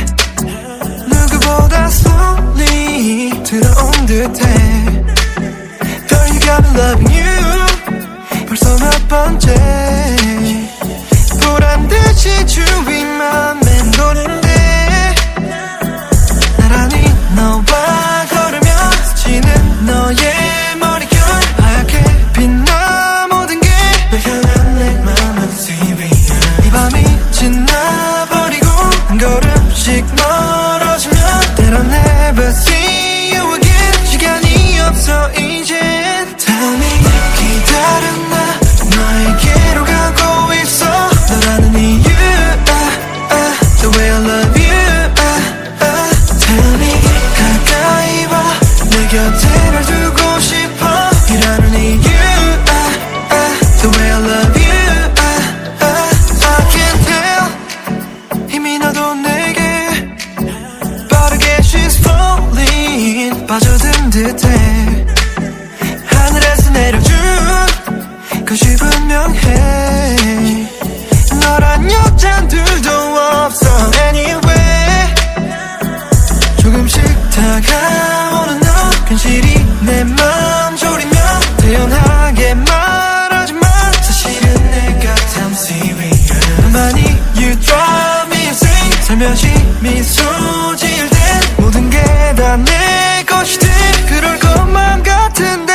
누구보다 slowly 들어온 듯해 Girl you got me loving you 벌써 몇 번째 보란듯이 주위만 맴도는데 나란히 너와 걸으며 스치는 너의 머릿결 하얗게 빛나 모든 게 널 향한 내 맘은 serious 이 밤이 지나버리고 한 걸음씩 멀어지면 때론 never see you again 시간이 없어 이제 Tell me 기다려 나 너에게로 가고 있어 너라는 이유 uh, uh, The way I love you uh, uh, Tell me 가까이 와 내 곁에 널 두고 싶어 이라는 이유 uh, uh, The way I love you 빠져든 듯해 하늘에서 내려준 것이 분명해 너란 여잔 둘도 없어 anyway 조금씩 다가오는 너 괜시리 내 맘 졸이며 태연하게 말하지만 사실은 내가 참 serious 너만이 you drive me insane 살며시 미소 지을 땐 모든 게 다 내 것이든 그럴 것만 같은데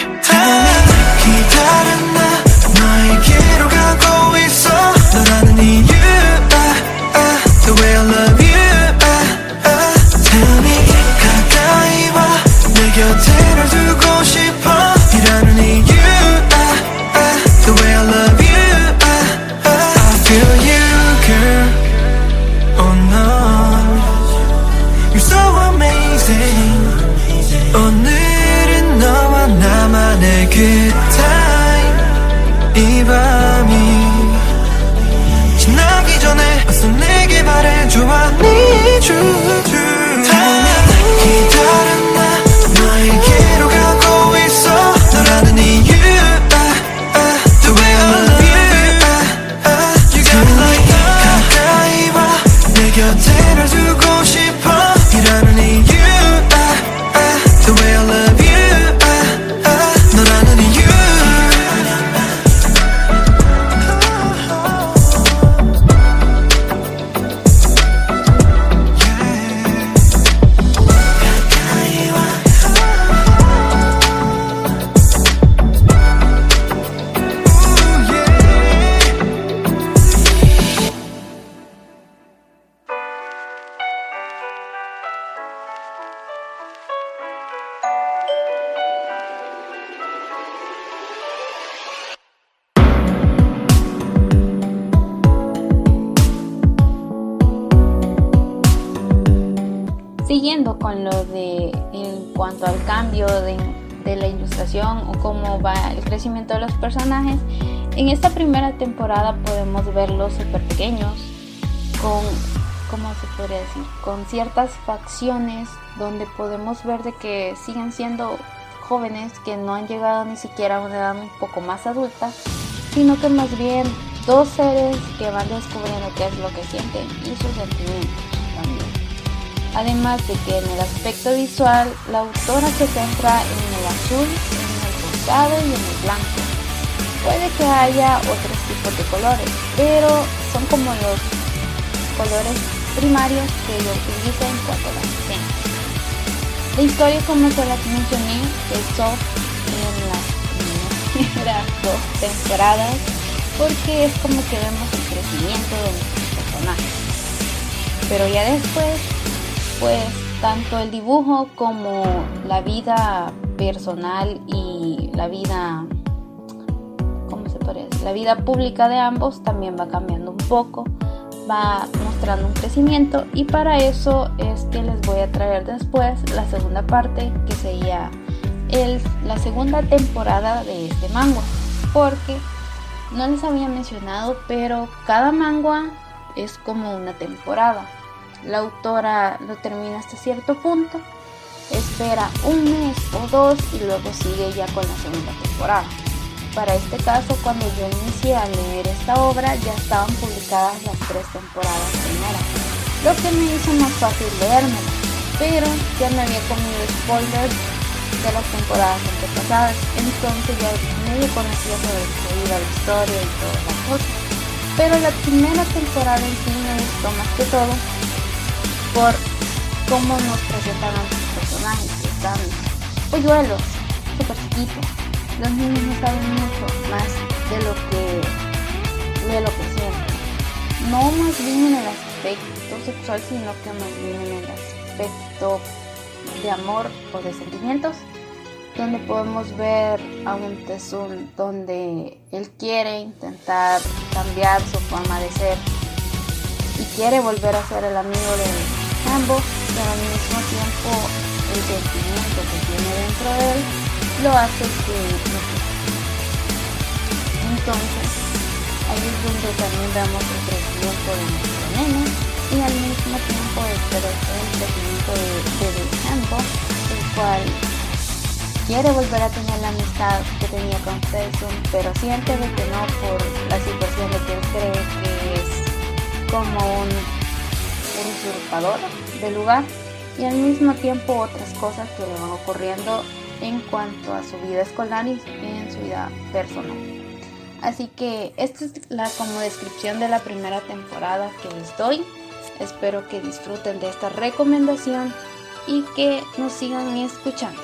기다려 나 너에게로 가고 있어 너라는 이유 uh, uh, The way I love you uh, uh, Tell me 가까이 와 내 곁에 널 두고 싶어 이라는 이유 uh, uh, The way I love you uh, uh, I feel you girl Oh no You're so amazing 오늘은 너와 나만의 good time siguiendo con lo de en cuanto al cambio de, de la ilustración o cómo va el crecimiento de los personajes, en esta primera temporada podemos verlos súper pequeños, con, ¿cómo se podría decir? Con ciertas facciones donde podemos ver de que siguen siendo jóvenes que no han llegado ni siquiera a una edad un poco más adulta, sino que más bien dos seres que van descubriendo qué es lo que sienten y sus sentimientos también. Además de que en el aspecto visual la autora se centra en el azul, en el rosado y en el blanco. Puede que haya otros tipos de colores, pero son como los colores primarios que ella utiliza en cuanto a la diseño. La historia, como se las mencioné, empezó en las primeras dos temporadas porque es como que vemos el crecimiento de nuestros personajes. Pero ya después, pues tanto el dibujo como la vida personal y la vida, ¿cómo se podría decir? La vida pública de ambos también va cambiando un poco, va mostrando un crecimiento, y para eso es que les voy a traer después la segunda parte, que sería el, la segunda temporada de este manga, porque no les había mencionado, pero cada manga es como una temporada. La autora lo termina hasta cierto punto, espera un mes o dos y luego sigue ya con la segunda temporada. Para este caso, cuando yo inicié a leer esta obra, ya estaban publicadas las tres temporadas primeras, lo que me hizo más fácil leérmela, pero ya me había comido spoilers de las temporadas antepasadas, entonces ya medio conocía sobre el que iba la historia y todas las cosas. Pero la primera temporada en sí me gustó más que todo por cómo nos presentan a los personajes, que están polluelos, súper chiquitos. Los niños no saben mucho más de lo que de lo que sienten. No más bien en el aspecto sexual, sino que más bien en el aspecto de amor o de sentimientos, donde podemos ver a un Tsun donde él quiere intentar cambiar su forma de ser y quiere volver a ser el amigo de ambos, pero al mismo tiempo el sentimiento que tiene dentro de él lo hace que no quiera. Entonces ahí es donde también vemos el crecimiento de nuestro nene y al mismo tiempo el crecimiento de, de, de Hanbo, el cual quiere volver a tener la amistad que tenía con Tsun, pero siente de que no, por la situación de que él cree que es como un usurpador del lugar, y al mismo tiempo otras cosas que le van ocurriendo en cuanto a su vida escolar y en su vida personal. Así que esta es la como descripción de la primera temporada que les doy. Espero que disfruten de esta recomendación y que nos sigan escuchando.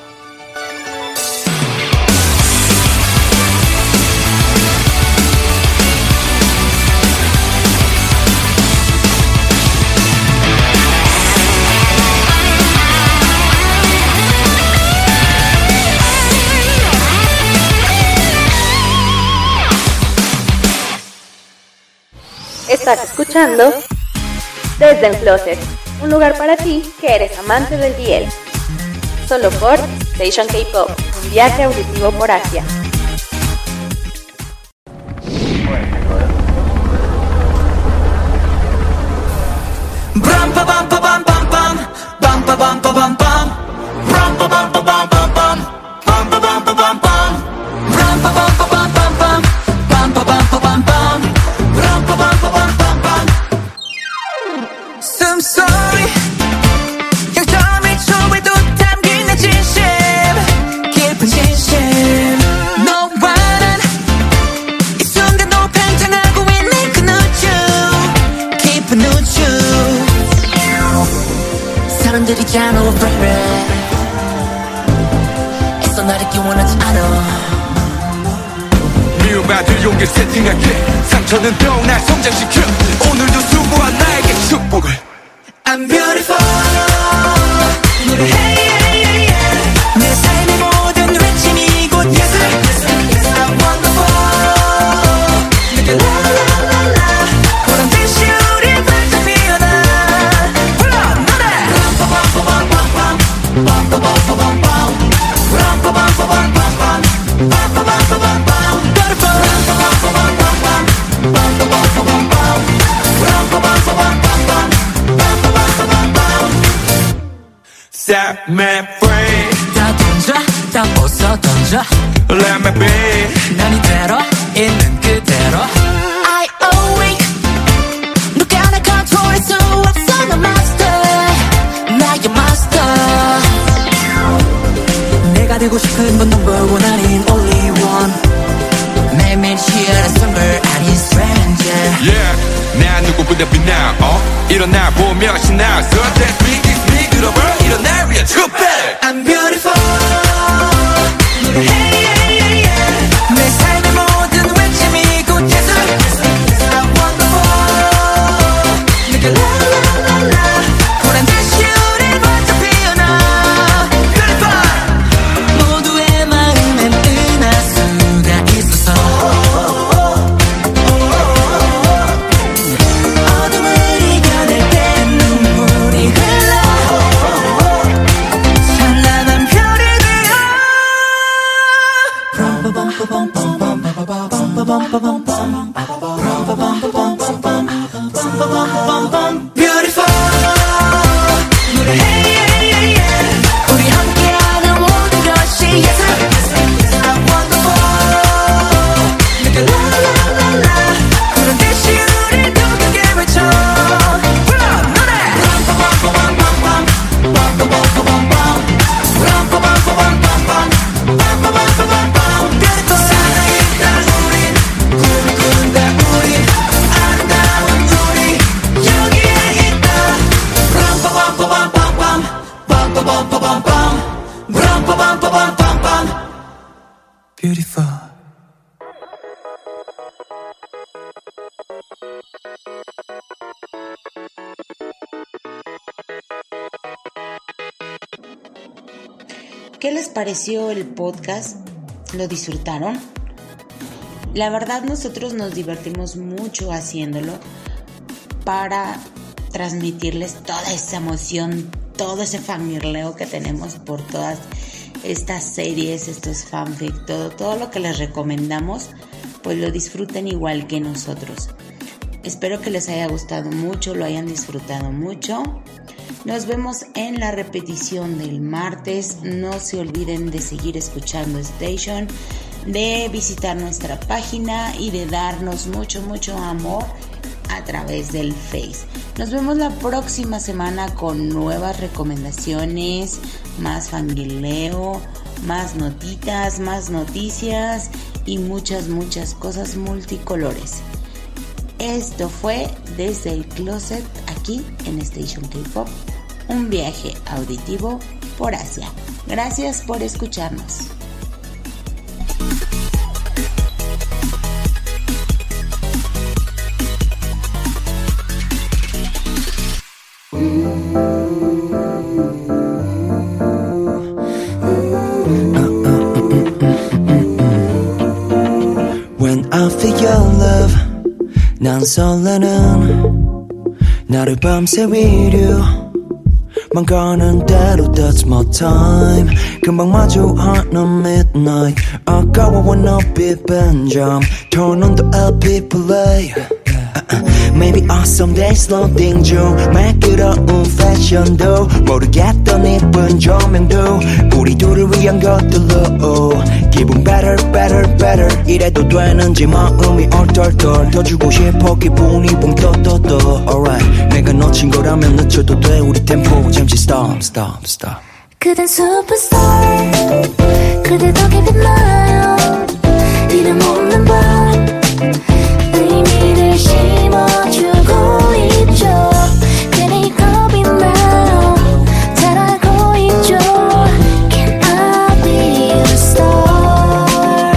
Estás escuchando Desde el Closet, un lugar para ti que eres amante del D L. Solo por Station K-Pop, un viaje auditivo por Asia. 미움받을 용기를 세팅할게 상처는 또 날 성장시켜 오늘도 수고한 나에게 축복을 I'm beautiful 노래해 yeah, yeah, yeah. 내 삶의 모든 외침이 곧 예술 I'm wonderful 내게 라라라라 보란 듯이 우리 활짝 피어나 불러 노래 my friend. 다 던져 다 벗어 던져 Let me be. 난 이대로 있는 그대로 I awake 누가 날 컨트롤할 수 없어 나 master 나의 master 내가 되고 싶은 건 number one 아닌 only one 매일매일 희열했던 걸 아닌 stranger Yeah 난 누구보다 빛나 어? 일어나 보며 신나 So that me is me 들어봐 일어나 we are too better I'm beautiful Hey yeah yeah yeah 내 삶의 모든 외침이 꽃에서 I'm wonderful 내가 la la la la 보란 듯이 우릴 번쩍 피어나 Beautiful 모두의 마음엔 은하수가 있어서 어둠을 이겨낼 때 눈물이 흘러 찬란한 별이 되어 Beautiful Hey yeah yeah yeah 우리 함께하는 모든 것이 예술 I'm wonderful 내가 la la la la 그런 듯이 우릴 두껍게 외쳐 노래 살아있다 우린 꿈을 꾼다 우린 아름다운 우리 여기에 있다 Beautiful ¿Qué les pareció el podcast? ¿Lo disfrutaron? La verdad nosotros nos divertimos mucho haciéndolo para transmitirles toda esa emoción, todo ese fangirleo que tenemos por todas estas series, estos fanfic, todo, todo lo que les recomendamos, pues lo disfruten igual que nosotros. Espero que les haya gustado mucho, lo hayan disfrutado mucho. Nos vemos en la repetición del martes. No se olviden de seguir escuchando Station, de visitar nuestra página y de darnos mucho, mucho amor a través del Face. Nos vemos la próxima semana con nuevas recomendaciones, más fangirleo, más notitas, más noticias y muchas, muchas cosas multicolores. Esto fue Desde el Closet aquí en Station K-Pop, un viaje auditivo por Asia. Gracias por escucharnos. When I feel your love 난 설레는 나를 밤새 위로 만 가는 대로 that's my time 금방 마주하는 midnight 아까워 wanna be 벤점 turn on the 엘피 play Maybe on some day slow thing 중 매끄러운 패션도 모르겠던 이쁜 조명도 우리 둘을 위한 것들로 기분 better better better 이래도 되는지 마음이 얼떨떨 더 주고 싶어 기분이 붕 떠떠떠 Alright 내가 놓친 거라면 늦춰도 돼 우리 템포 잠시 stop stop stop 그댄 superstar 그대 덕에 빛나요 이름 없는 밤 의미를 심어주고 있죠 괜히 겁이 나요 잘 알고 있죠 Can I be a star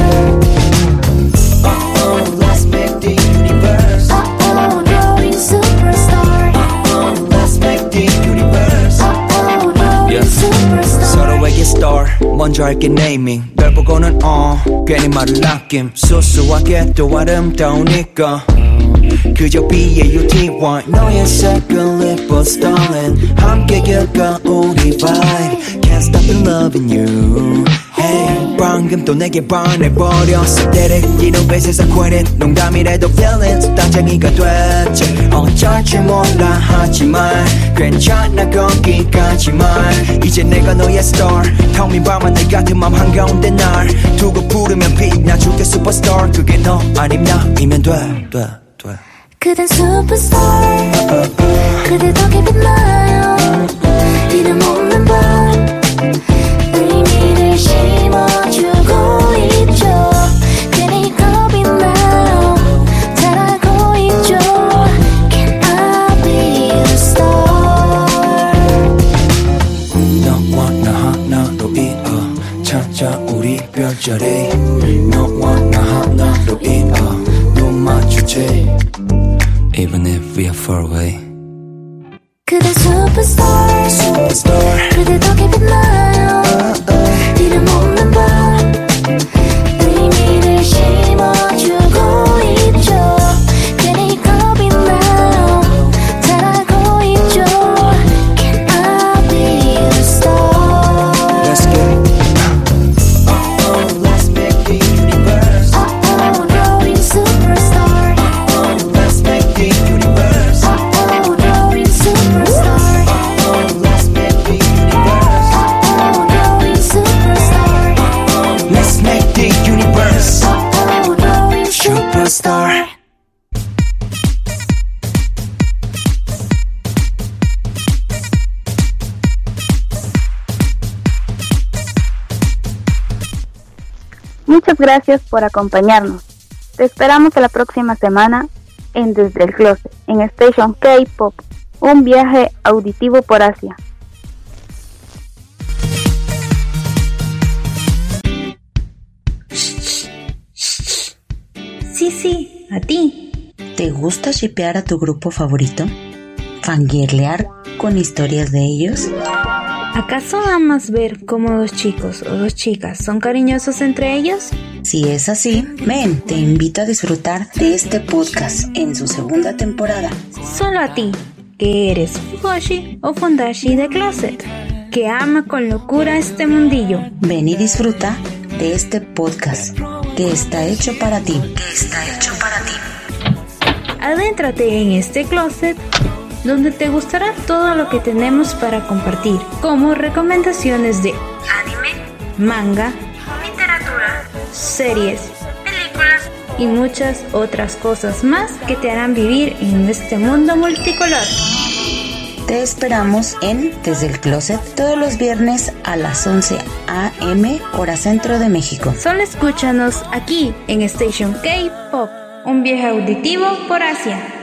Uh-oh let's make the universe Uh-oh growing superstar Uh-oh let's make the universe Uh-oh growing superstar 서로에게 star 먼저 할게 naming 널 보고는 uh 괜히 말을 아낌 소소하게 또 아름다우니까 그저 비에이유티와 너의 second lip but darling 함께 겪어 우리 vibe Can't stop loving you Hey brown 지금 또 내게 반해버렸어 때를 이놈의 세상 quit 농담이라도 feelings 단장이가 됐지 어쩔 줄 몰라 하지만 괜찮아 거기까지만 이제 내가 너의 star Tell me 밤은 내 같은 맘 한가운데 날 두고 부르면 빛나줄게 superstar 그게 너 아님 나이면 돼, 돼, 돼 그댄 superstar 그대 덕에 빛나요 이름 없는 밤 의미를 심어주고 있죠 괜히 겁이 나요 잘 알고 있죠 Can I be a star 너와 나 하나로 이어 찾아 우리 별자리 너와 나 하나로 이어 눈 마주치 Even if we are far away 그대 superstar, superstar. 그대 덕에 빛나요 uh, uh. 이름 없는 밤 의미를 심어주고 있죠 괜히 겁이 나요 잘 알고 있죠 Can I be a star Let's get it uh, oh, let's make the universe Oh, oh, rolling superstar uh, oh, let's make the universe Oh, oh, rolling superstar Let's make the universe Oh, rolling superstar Let's make the universe Oh, rolling Superstar Muchas gracias por acompañarnos. Te esperamos la próxima semana en Desde el Closet, en Station K-Pop, un viaje auditivo por Asia. Sí, sí, a ti. ¿Te gusta shippear a tu grupo favorito? ¿Fangirlear con historias de ellos? ¿Acaso amas ver cómo dos chicos o dos chicas son cariñosos entre ellos? Si es así, ven, te invito a disfrutar de este podcast en su segunda temporada. Solo a ti, que eres Fujoshi o Fundashi de Closet, que ama con locura este mundillo. Ven y disfruta de este podcast que está hecho para ti. Que está hecho para ti. Adéntrate en este closet donde te gustará todo lo que tenemos para compartir, como recomendaciones de anime, manga, literatura, series, películas y muchas otras cosas más que te harán vivir en este mundo multicolor. Te esperamos en Desde el Closet todos los viernes a las once a eme hora centro de México. Solo escúchanos aquí en Station K-Pop, un viaje auditivo por Asia.